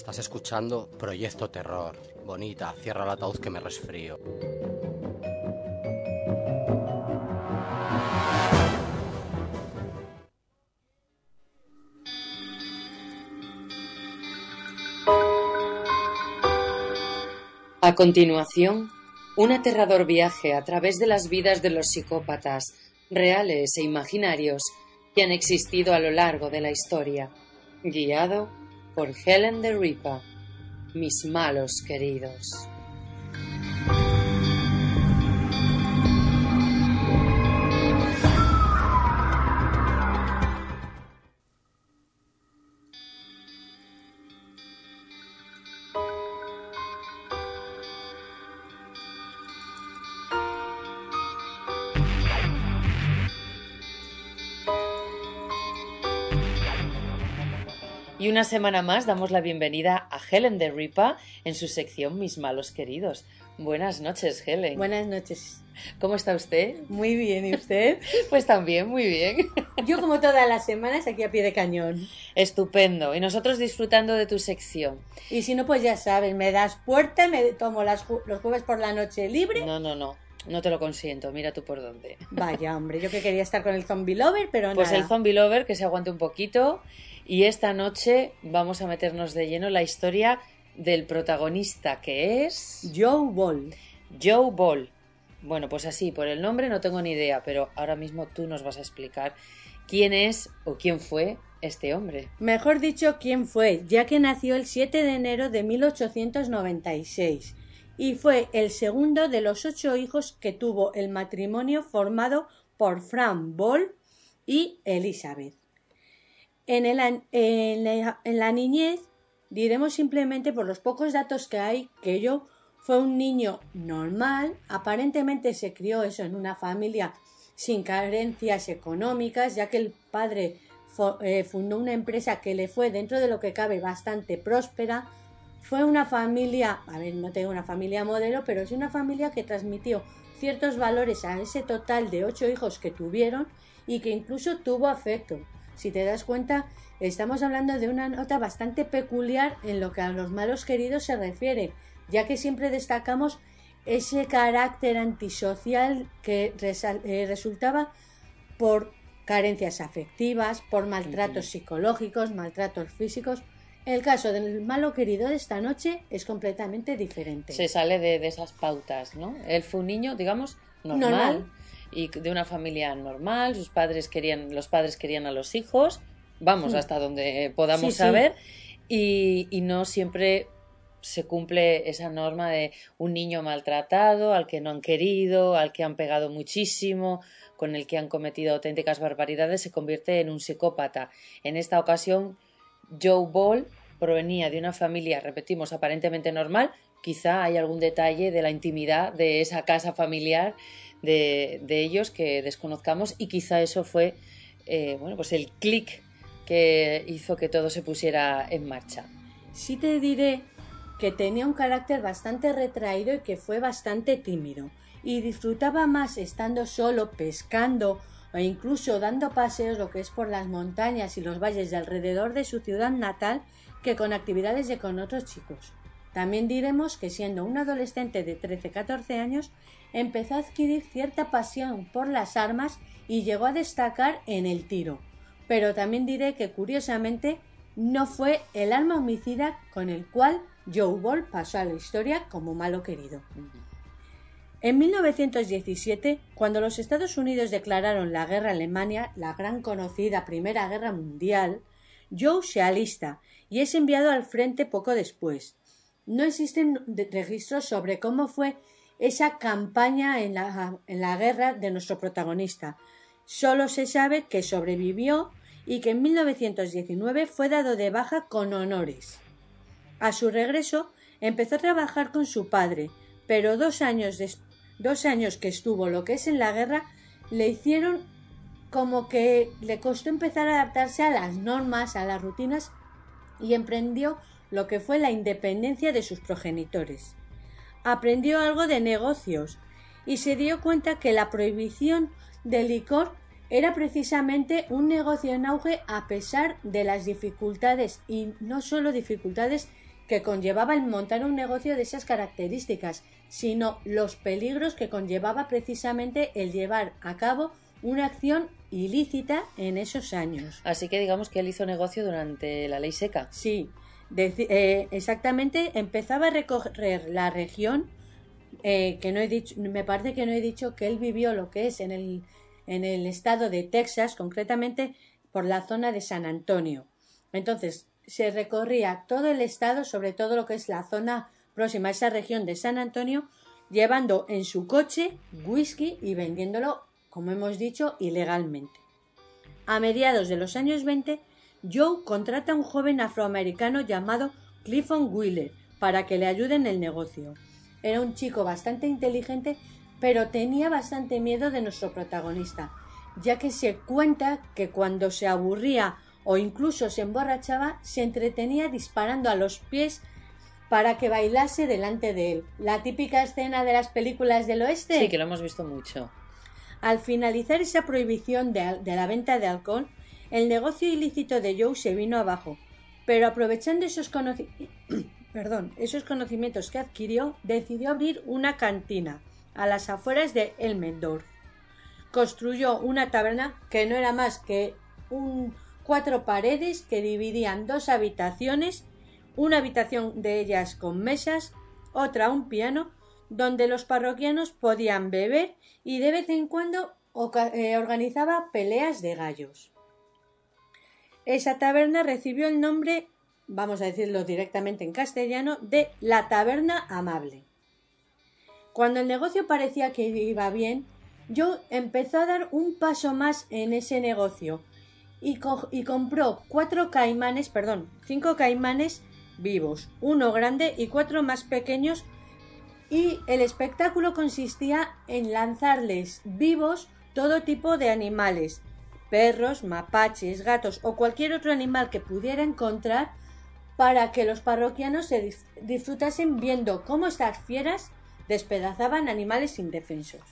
Estás escuchando Proyecto Terror. Bonita, cierra el ataúd que me resfrío. A continuación, un aterrador viaje a través de las vidas de los psicópatas, reales e imaginarios, que han existido a lo largo de la historia, guiado por Helen the Ripper, mis malos queridos. Y una semana más damos la bienvenida a Helen the Ripper en su sección Mis malos queridos. Buenas noches, Helen. Buenas noches. ¿Cómo está usted? Muy bien, ¿y usted? Pues también, muy bien. Yo como todas las semanas aquí a pie de cañón. Estupendo. Y nosotros disfrutando de tu sección. Y si no, pues ya sabes, me das puerta, me tomo las ju- los jueves por la noche libre. No, no, no. No te lo consiento. Mira tú por dónde. Vaya, hombre, yo que quería estar con el zombie lover, pero Pues nada. el zombie lover que se aguante un poquito. Y esta noche vamos a meternos de lleno en la historia del protagonista, que es... Joe Ball. Joe Ball. Bueno, pues así, por el nombre no tengo ni idea, pero ahora mismo tú nos vas a explicar quién es o quién fue este hombre. Mejor dicho, quién fue, ya que nació el siete de enero de mil ochocientos noventa y seis y fue el segundo de los ocho hijos que tuvo el matrimonio formado por Frank Ball y Elizabeth. En, el, en, la, en la niñez diremos simplemente por los pocos datos que hay que Joe fue un niño normal, aparentemente se crió eso en una familia sin carencias económicas, ya que el padre eh, fundó una empresa que le fue dentro de lo que cabe bastante próspera. Fue una familia, a ver, no tengo una familia modelo, pero es una familia que transmitió ciertos valores a ese total de ocho hijos que tuvieron y que incluso tuvo afecto. Si te das cuenta, estamos hablando de una nota bastante peculiar en lo que a los malos queridos se refiere, ya que siempre destacamos ese carácter antisocial que resal- eh, resultaba por carencias afectivas, por maltratos psicológicos, maltratos físicos. El caso del malo querido de esta noche es completamente diferente. Se sale de, de esas pautas, ¿no? Él fue un niño, digamos, normal. normal. Y de una familia normal, sus padres querían, los padres querían a los hijos, vamos, sí. hasta donde podamos sí, saber, sí. Y, y no siempre se cumple esa norma de un niño maltratado, al que no han querido, al que han pegado muchísimo, con el que han cometido auténticas barbaridades, se convierte en un psicópata. En esta ocasión, Joe Ball provenía de una familia, repetimos, aparentemente normal, quizá hay algún detalle de la intimidad de esa casa familiar de, de ellos que desconozcamos y quizá eso fue eh, bueno, pues el clic que hizo que todo se pusiera en marcha. Sí te diré que tenía un carácter bastante retraído y que fue bastante tímido y disfrutaba más estando solo, pescando o incluso dando paseos, lo que es por las montañas y los valles de alrededor de su ciudad natal, que con actividades y con otros chicos. También diremos que siendo un adolescente de trece a catorce años empezó a adquirir cierta pasión por las armas y llegó a destacar en el tiro, pero también diré que curiosamente no fue el arma homicida con el cual Joe Ball pasó a la historia como malo querido. En mil novecientos diecisiete, cuando los Estados Unidos declararon la guerra a Alemania, la gran conocida Primera Guerra Mundial, Joe se alista y es enviado al frente poco después. No existen registros sobre cómo fue esa campaña en la, en la guerra de nuestro protagonista. Solo se sabe que sobrevivió y que en mil novecientos diecinueve fue dado de baja con honores. A su regreso empezó a trabajar con su padre, pero dos años, de, dos años que estuvo lo que es en la guerra le hicieron como que le costó empezar a adaptarse a las normas, a las rutinas y emprendió lo que fue la independencia de sus progenitores. Aprendió algo de negocios y se dio cuenta que la prohibición del licor era precisamente un negocio en auge a pesar de las dificultades, y no solo dificultades, que conllevaba el montar un negocio de esas características, sino los peligros que conllevaba precisamente el llevar a cabo una acción ilícita en esos años. Así que digamos que él hizo negocio durante la ley seca. Sí, de, eh, exactamente, empezaba a recorrer la región, eh, que no he dicho, me parece que no he dicho que él vivió lo que es en el, en el estado de Texas, concretamente por la zona de San Antonio. Entonces, se recorría todo el estado, sobre todo lo que es la zona próxima a esa región de San Antonio, llevando en su coche whisky y vendiéndolo, como hemos dicho, ilegalmente. A mediados de los años veinte, Joe contrata a un joven afroamericano llamado Clifton Wheeler para que le ayude en el negocio. Era un chico bastante inteligente, pero tenía bastante miedo de nuestro protagonista, ya que se cuenta que cuando se aburría o incluso se emborrachaba, se entretenía disparando a los pies para que bailase delante de él. La típica escena de las películas del oeste. Sí, que lo hemos visto mucho. Al finalizar esa prohibición de, de la venta de alcohol, el negocio ilícito de Joe se vino abajo, pero aprovechando esos, conoci- Perdón, esos conocimientos que adquirió, decidió abrir una cantina a las afueras de Elmendorf. Construyó una taberna que no era más que un cuatro paredes que dividían dos habitaciones, una habitación de ellas con mesas, otra un piano, donde los parroquianos podían beber y de vez en cuando eh, organizaba peleas de gallos. Esa taberna recibió el nombre, vamos a decirlo directamente en castellano, de la Taberna Amable. Cuando el negocio parecía que iba bien, Joe empezó a dar un paso más en ese negocio y, co- y compró cuatro caimanes, perdón, cinco caimanes vivos, uno grande y cuatro más pequeños, y el espectáculo consistía en lanzarles vivos todo tipo de animales, perros, mapaches, gatos o cualquier otro animal que pudiera encontrar, para que los parroquianos se dis- disfrutasen viendo cómo estas fieras despedazaban animales indefensos.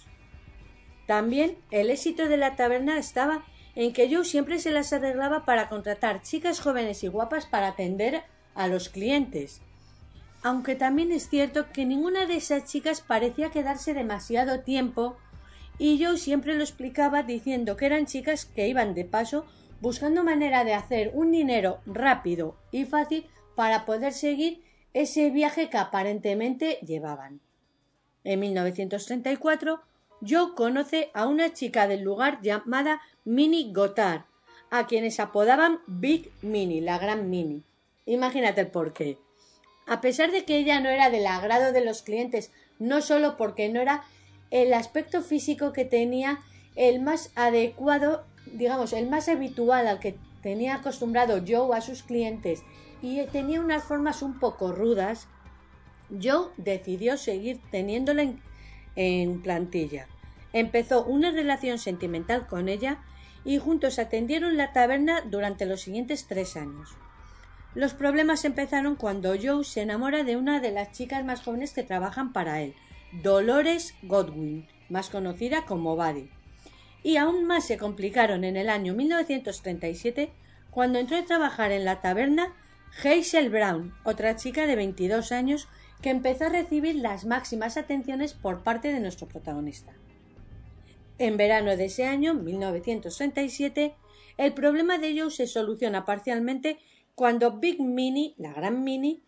También el éxito de la taberna estaba en que Joe siempre se las arreglaba para contratar chicas jóvenes y guapas para atender a los clientes. Aunque también es cierto que ninguna de esas chicas parecía quedarse demasiado tiempo, y Joe siempre lo explicaba diciendo que eran chicas que iban de paso buscando manera de hacer un dinero rápido y fácil para poder seguir ese viaje que aparentemente llevaban. En mil novecientos treinta y cuatro, Joe conoce a una chica del lugar llamada Minnie Goddard, a quienes apodaban Big Minnie, la gran Minnie. Imagínate el porqué. A pesar de que ella no era del agrado de los clientes, no solo porque no era el aspecto físico que tenía el más adecuado, digamos, el más habitual al que tenía acostumbrado Joe a sus clientes, y tenía unas formas un poco rudas, Joe decidió seguir teniéndola en, en plantilla. Empezó una relación sentimental con ella y juntos atendieron la taberna durante los siguientes tres años. Los problemas empezaron cuando Joe se enamora de una de las chicas más jóvenes que trabajan para él, Dolores Godwin, más conocida como Buddy. Y aún más se complicaron en el año mil novecientos treinta y siete, cuando entró a trabajar en la taberna Hazel Brown, otra chica de veintidós años que empezó a recibir las máximas atenciones por parte de nuestro protagonista. En verano de ese año, mil novecientos treinta y siete, el problema de Joe se soluciona parcialmente cuando Big Minnie, la gran Minnie,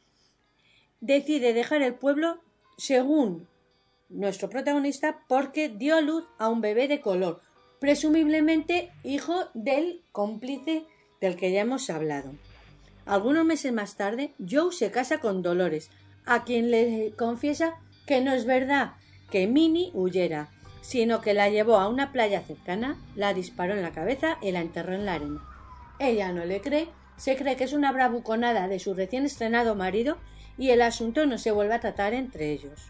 decide dejar el pueblo, según nuestro protagonista, porque dio a luz a un bebé de color, presumiblemente hijo del cómplice del que ya hemos hablado. Algunos meses más tarde, Joe se casa con Dolores, a quien le confiesa que no es verdad que Minnie huyera, sino que la llevó a una playa cercana, la disparó en la cabeza y la enterró en la arena. Ella no le cree, se cree que es una bravuconada de su recién estrenado marido y el asunto no se vuelve a tratar entre ellos.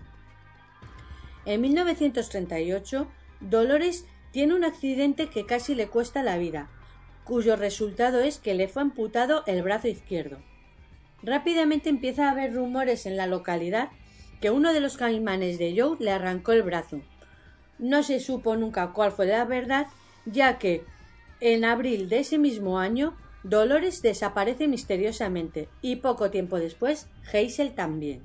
En mil novecientos treinta y ocho, Dolores tiene un accidente que casi le cuesta la vida, cuyo resultado es que le fue amputado el brazo izquierdo. Rápidamente empieza a haber rumores en la localidad que uno de los caimanes de Joe le arrancó el brazo. No se supo nunca cuál fue la verdad, ya que en abril de ese mismo año Dolores desaparece misteriosamente y poco tiempo después Hazel también.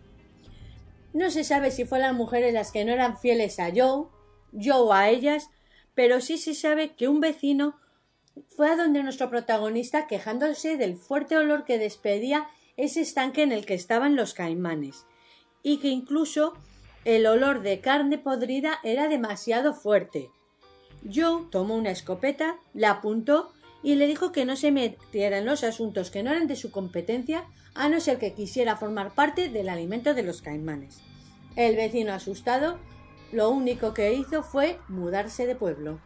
No se sabe si fueron las mujeres las que no eran fieles a Joe, Joe a ellas, pero sí se sabe que un vecino fue a donde nuestro protagonista quejándose del fuerte olor que despedía ese estanque en el que estaban los caimanes, y que incluso el olor de carne podrida era demasiado fuerte. Joe tomó una escopeta, la apuntó y le dijo que no se metiera en los asuntos que no eran de su competencia, a no ser que quisiera formar parte del alimento de los caimanes. El vecino, asustado, lo único que hizo fue mudarse de pueblo.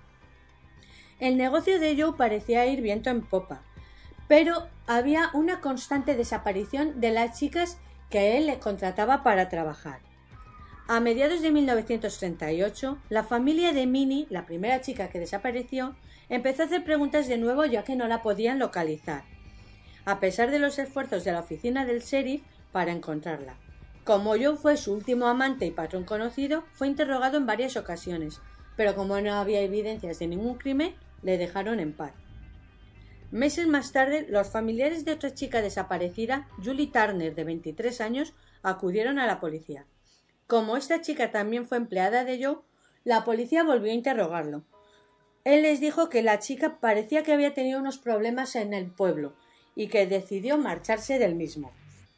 El negocio de Joe parecía ir viento en popa, pero había una constante desaparición de las chicas que él le contrataba para trabajar. A mediados de mil novecientos treinta y ocho, la familia de Minnie, la primera chica que desapareció, empezó a hacer preguntas de nuevo ya que no la podían localizar, a pesar de los esfuerzos de la oficina del sheriff para encontrarla. Como Joe fue su último amante y patrón conocido, fue interrogado en varias ocasiones, pero como no había evidencias de ningún crimen, le dejaron en paz. Meses más tarde, los familiares de otra chica desaparecida, Julie Turner, de veintitrés años, acudieron a la policía. Como esta chica también fue empleada de Joe, la policía volvió a interrogarlo. Él les dijo que la chica parecía que había tenido unos problemas en el pueblo y que decidió marcharse del mismo.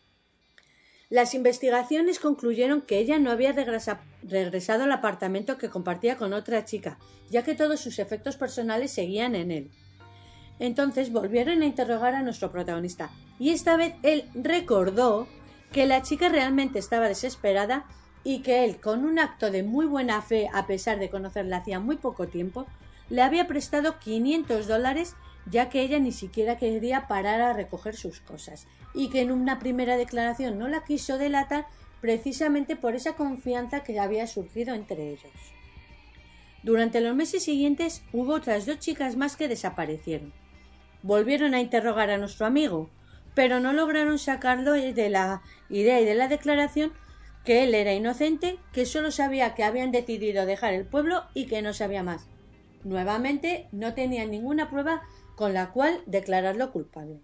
Las investigaciones concluyeron que ella no había regresa- regresado al apartamento que compartía con otra chica, ya que todos sus efectos personales seguían en él. Entonces volvieron a interrogar a nuestro protagonista, y esta vez él recordó que la chica realmente estaba desesperada y que él, con un acto de muy buena fe, a pesar de conocerla hacía muy poco tiempo, le había prestado quinientos dólares, ya que ella ni siquiera quería parar a recoger sus cosas, y que en una primera declaración no la quiso delatar precisamente por esa confianza que había surgido entre ellos. Durante los meses siguientes hubo otras dos chicas más que desaparecieron. Volvieron a interrogar a nuestro amigo, pero no lograron sacarlo de la idea y de la declaración que él era inocente, que solo sabía que habían decidido dejar el pueblo y que no sabía más. Nuevamente no tenían ninguna prueba con la cual declararlo culpable.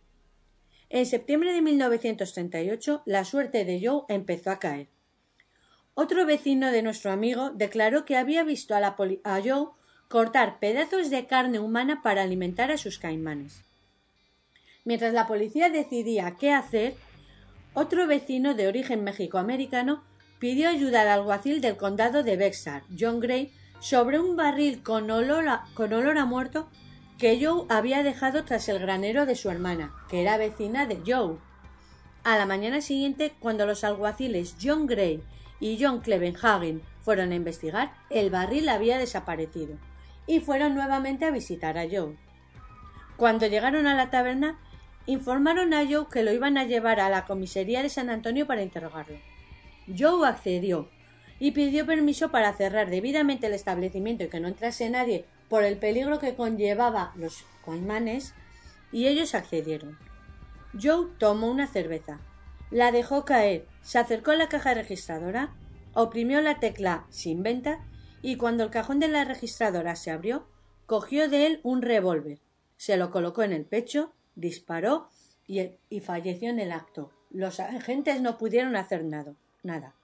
En septiembre de mil novecientos treinta y ocho, la suerte de Joe empezó a caer. Otro vecino de nuestro amigo declaró que había visto a, la poli- a Joe cortar pedazos de carne humana para alimentar a sus caimanes. Mientras la policía decidía qué hacer, otro vecino de origen mexicoamericano pidió ayuda al alguacil del condado de Bexar, John Gray, sobre un barril con olor a, con olor a muerto que Joe había dejado tras el granero de su hermana, que era vecina de Joe. A la mañana siguiente, cuando los alguaciles John Gray y John Clevenhagen fueron a investigar, el barril había desaparecido, y fueron nuevamente a visitar a Joe. Cuando llegaron a la taberna, informaron a Joe que lo iban a llevar a la comisaría de San Antonio para interrogarlo. Joe accedió y pidió permiso para cerrar debidamente el establecimiento y que no entrase nadie por el peligro que conllevaba los caimanes, y ellos accedieron. Joe tomó una cerveza, la dejó caer, se acercó a la caja registradora, oprimió la tecla sin venta y cuando el cajón de la registradora se abrió, cogió de él un revólver, se lo colocó en el pecho, disparó y, y falleció en el acto. Los agentes no pudieron hacer nada. nada.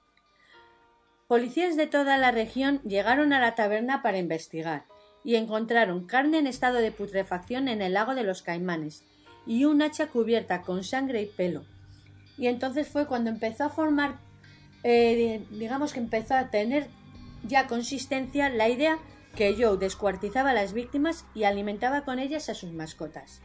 Policías de toda la región llegaron a la taberna para investigar y encontraron carne en estado de putrefacción en el lago de los Caimanes y un hacha cubierta con sangre y pelo. Y entonces fue cuando empezó a formar, eh, digamos que empezó a tener ya consistencia la idea que Joe descuartizaba a las víctimas y alimentaba con ellas a sus mascotas.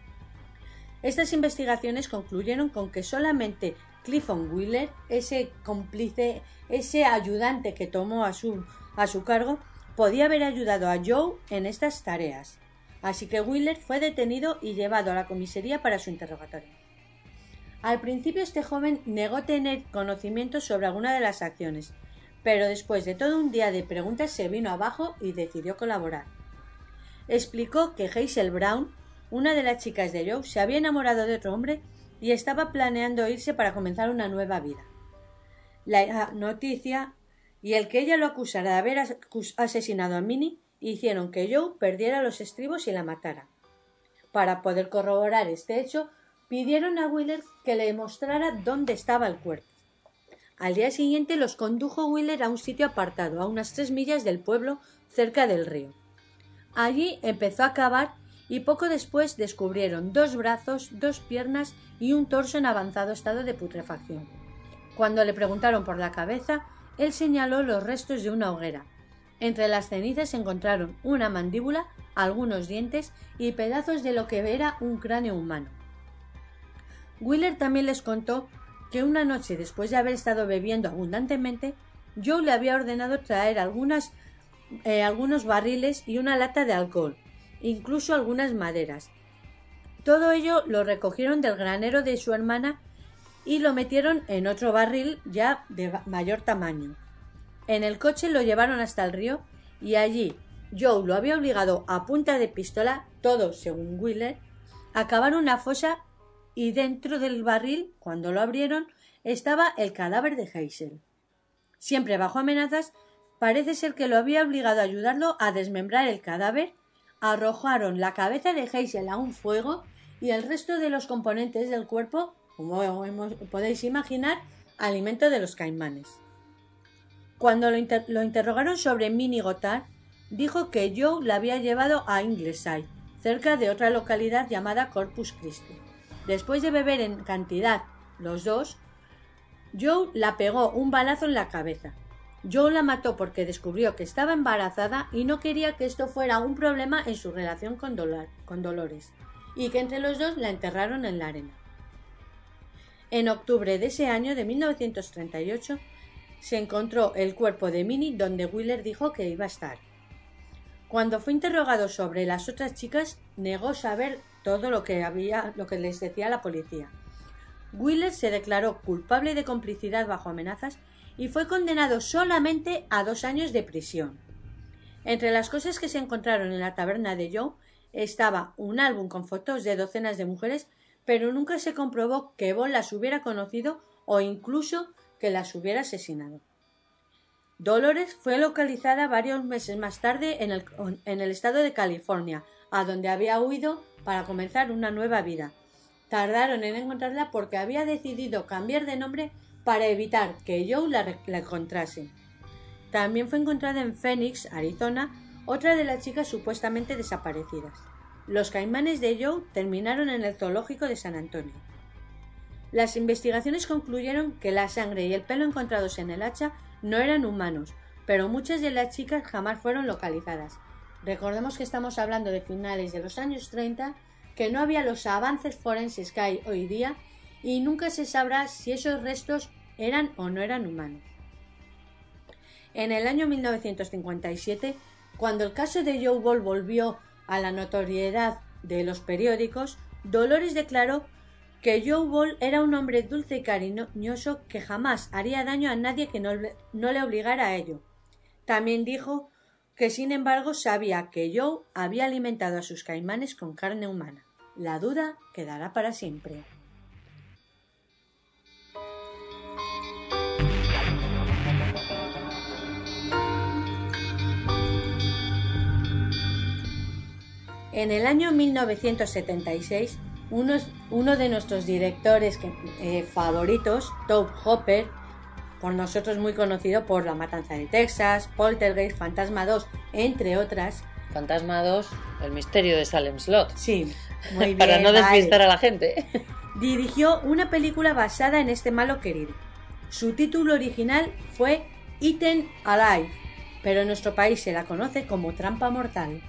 Estas investigaciones concluyeron con que solamente Clifton Wheeler, ese cómplice, ese ayudante que tomó a su, a su cargo, podía haber ayudado a Joe en estas tareas. Así que Wheeler fue detenido y llevado a la comisaría para su interrogatorio. Al principio este joven negó tener conocimiento sobre alguna de las acciones, pero después de todo un día de preguntas se vino abajo y decidió colaborar. Explicó que Hazel Brown, una de las chicas de Joe, se había enamorado de otro hombre y estaba planeando irse para comenzar una nueva vida. La noticia y el que ella lo acusara de haber asesinado a Minnie hicieron que Joe perdiera los estribos y la matara. Para poder corroborar este hecho, pidieron a Wheeler que le mostrara dónde estaba el cuerpo. Al día siguiente los condujo Wheeler a un sitio apartado, a unas tres millas del pueblo, cerca del río. Allí empezó a cavar y poco después descubrieron dos brazos, dos piernas y un torso en avanzado estado de putrefacción. Cuando le preguntaron por la cabeza, él señaló los restos de una hoguera. Entre las cenizas se encontraron una mandíbula, algunos dientes y pedazos de lo que era un cráneo humano. Wheeler también les contó que una noche después de haber estado bebiendo abundantemente, Joe le había ordenado traer algunas, eh, algunos barriles y una lata de alcohol, incluso algunas maderas. Todo ello lo recogieron del granero de su hermana y lo metieron en otro barril ya de mayor tamaño. En el coche lo llevaron hasta el río y allí Joe lo había obligado a punta de pistola, todo según Wheeler, a cavar una fosa y dentro del barril, cuando lo abrieron, estaba el cadáver de Hazel. Siempre bajo amenazas, parece ser que lo había obligado a ayudarlo a desmembrar el cadáver. Arrojaron la cabeza de Hazel a un fuego y el resto de los componentes del cuerpo, como podéis imaginar, alimento de los caimanes. Cuando lo, inter lo interrogaron sobre Minnie Gotthard, dijo que Joe la había llevado a Ingleside, cerca de otra localidad llamada Corpus Christi. Después de beber en cantidad los dos, Joe la pegó un balazo en la cabeza. Joe la mató porque descubrió que estaba embarazada y no quería que esto fuera un problema en su relación con, Dolor con Dolores, y que entre los dos la enterraron en la arena. En octubre de ese año de mil novecientos treinta y ocho se encontró el cuerpo de Minnie donde Wheeler dijo que iba a estar. Cuando fue interrogado sobre las otras chicas, negó saber todo lo que había, lo que les decía la policía. Wheeler se declaró culpable de complicidad bajo amenazas y fue condenado solamente a dos años de prisión. Entre las cosas que se encontraron en la taberna de Joe estaba un álbum con fotos de docenas de mujeres, pero nunca se comprobó que Bond las hubiera conocido o incluso que las hubiera asesinado. Dolores fue localizada varios meses más tarde en el, en el estado de California, a donde había huido para comenzar una nueva vida. Tardaron en encontrarla porque había decidido cambiar de nombre para evitar que Joe la, la encontrase. También fue encontrada en Phoenix, Arizona, otra de las chicas supuestamente desaparecidas. Los caimanes de Joe terminaron en el zoológico de San Antonio. Las investigaciones concluyeron que la sangre y el pelo encontrados en el hacha no eran humanos, pero muchas de las chicas jamás fueron localizadas. Recordemos que estamos hablando de finales de los años treinta, que no había los avances forenses que hay hoy día y nunca se sabrá si esos restos eran o no eran humanos. En el año mil novecientos cincuenta y siete, cuando el caso de Joe Ball volvió a la notoriedad de los periódicos, Dolores declaró que Joe Ball era un hombre dulce y cariñoso que jamás haría daño a nadie que no, no le obligara a ello. También dijo que, sin embargo, sabía que Joe había alimentado a sus caimanes con carne humana. La duda quedará para siempre. En el año mil novecientos setenta y seis, uno, uno de nuestros directores que, eh, favoritos, Tobe Hooper, por nosotros muy conocido por La Matanza de Texas, Poltergeist, Fantasma dos, entre otras. Fantasma dos, El misterio de Salem Slot. Sí, muy bien. Para no despistar vale. a la gente. Dirigió una película basada en este malo querido. Su título original fue Eaten Alive, pero en nuestro país se la conoce como Trampa Mortal.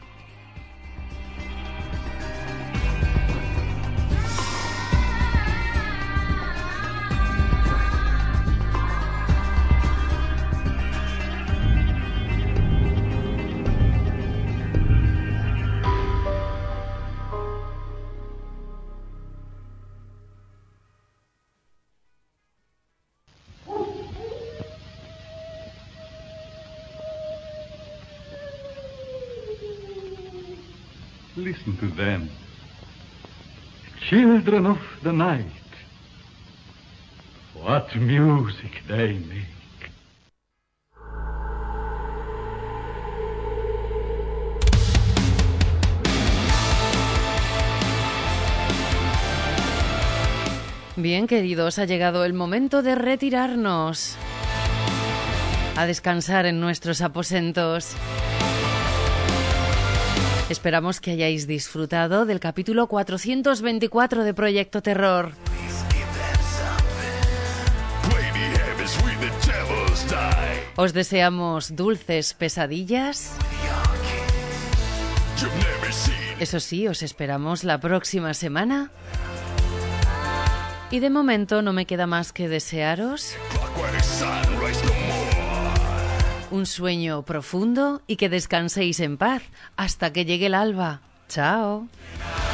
Listen to them. Children of the night. What music they make. Bien, queridos, ha llegado el momento de retirarnos. A descansar en nuestros aposentos. Esperamos que hayáis disfrutado del capítulo cuatrocientos veinticuatro de Proyecto Terror. Os deseamos dulces pesadillas. Eso sí, os esperamos la próxima semana. Y de momento no me queda más que desearos un sueño profundo y que descanséis en paz hasta que llegue el alba. Chao.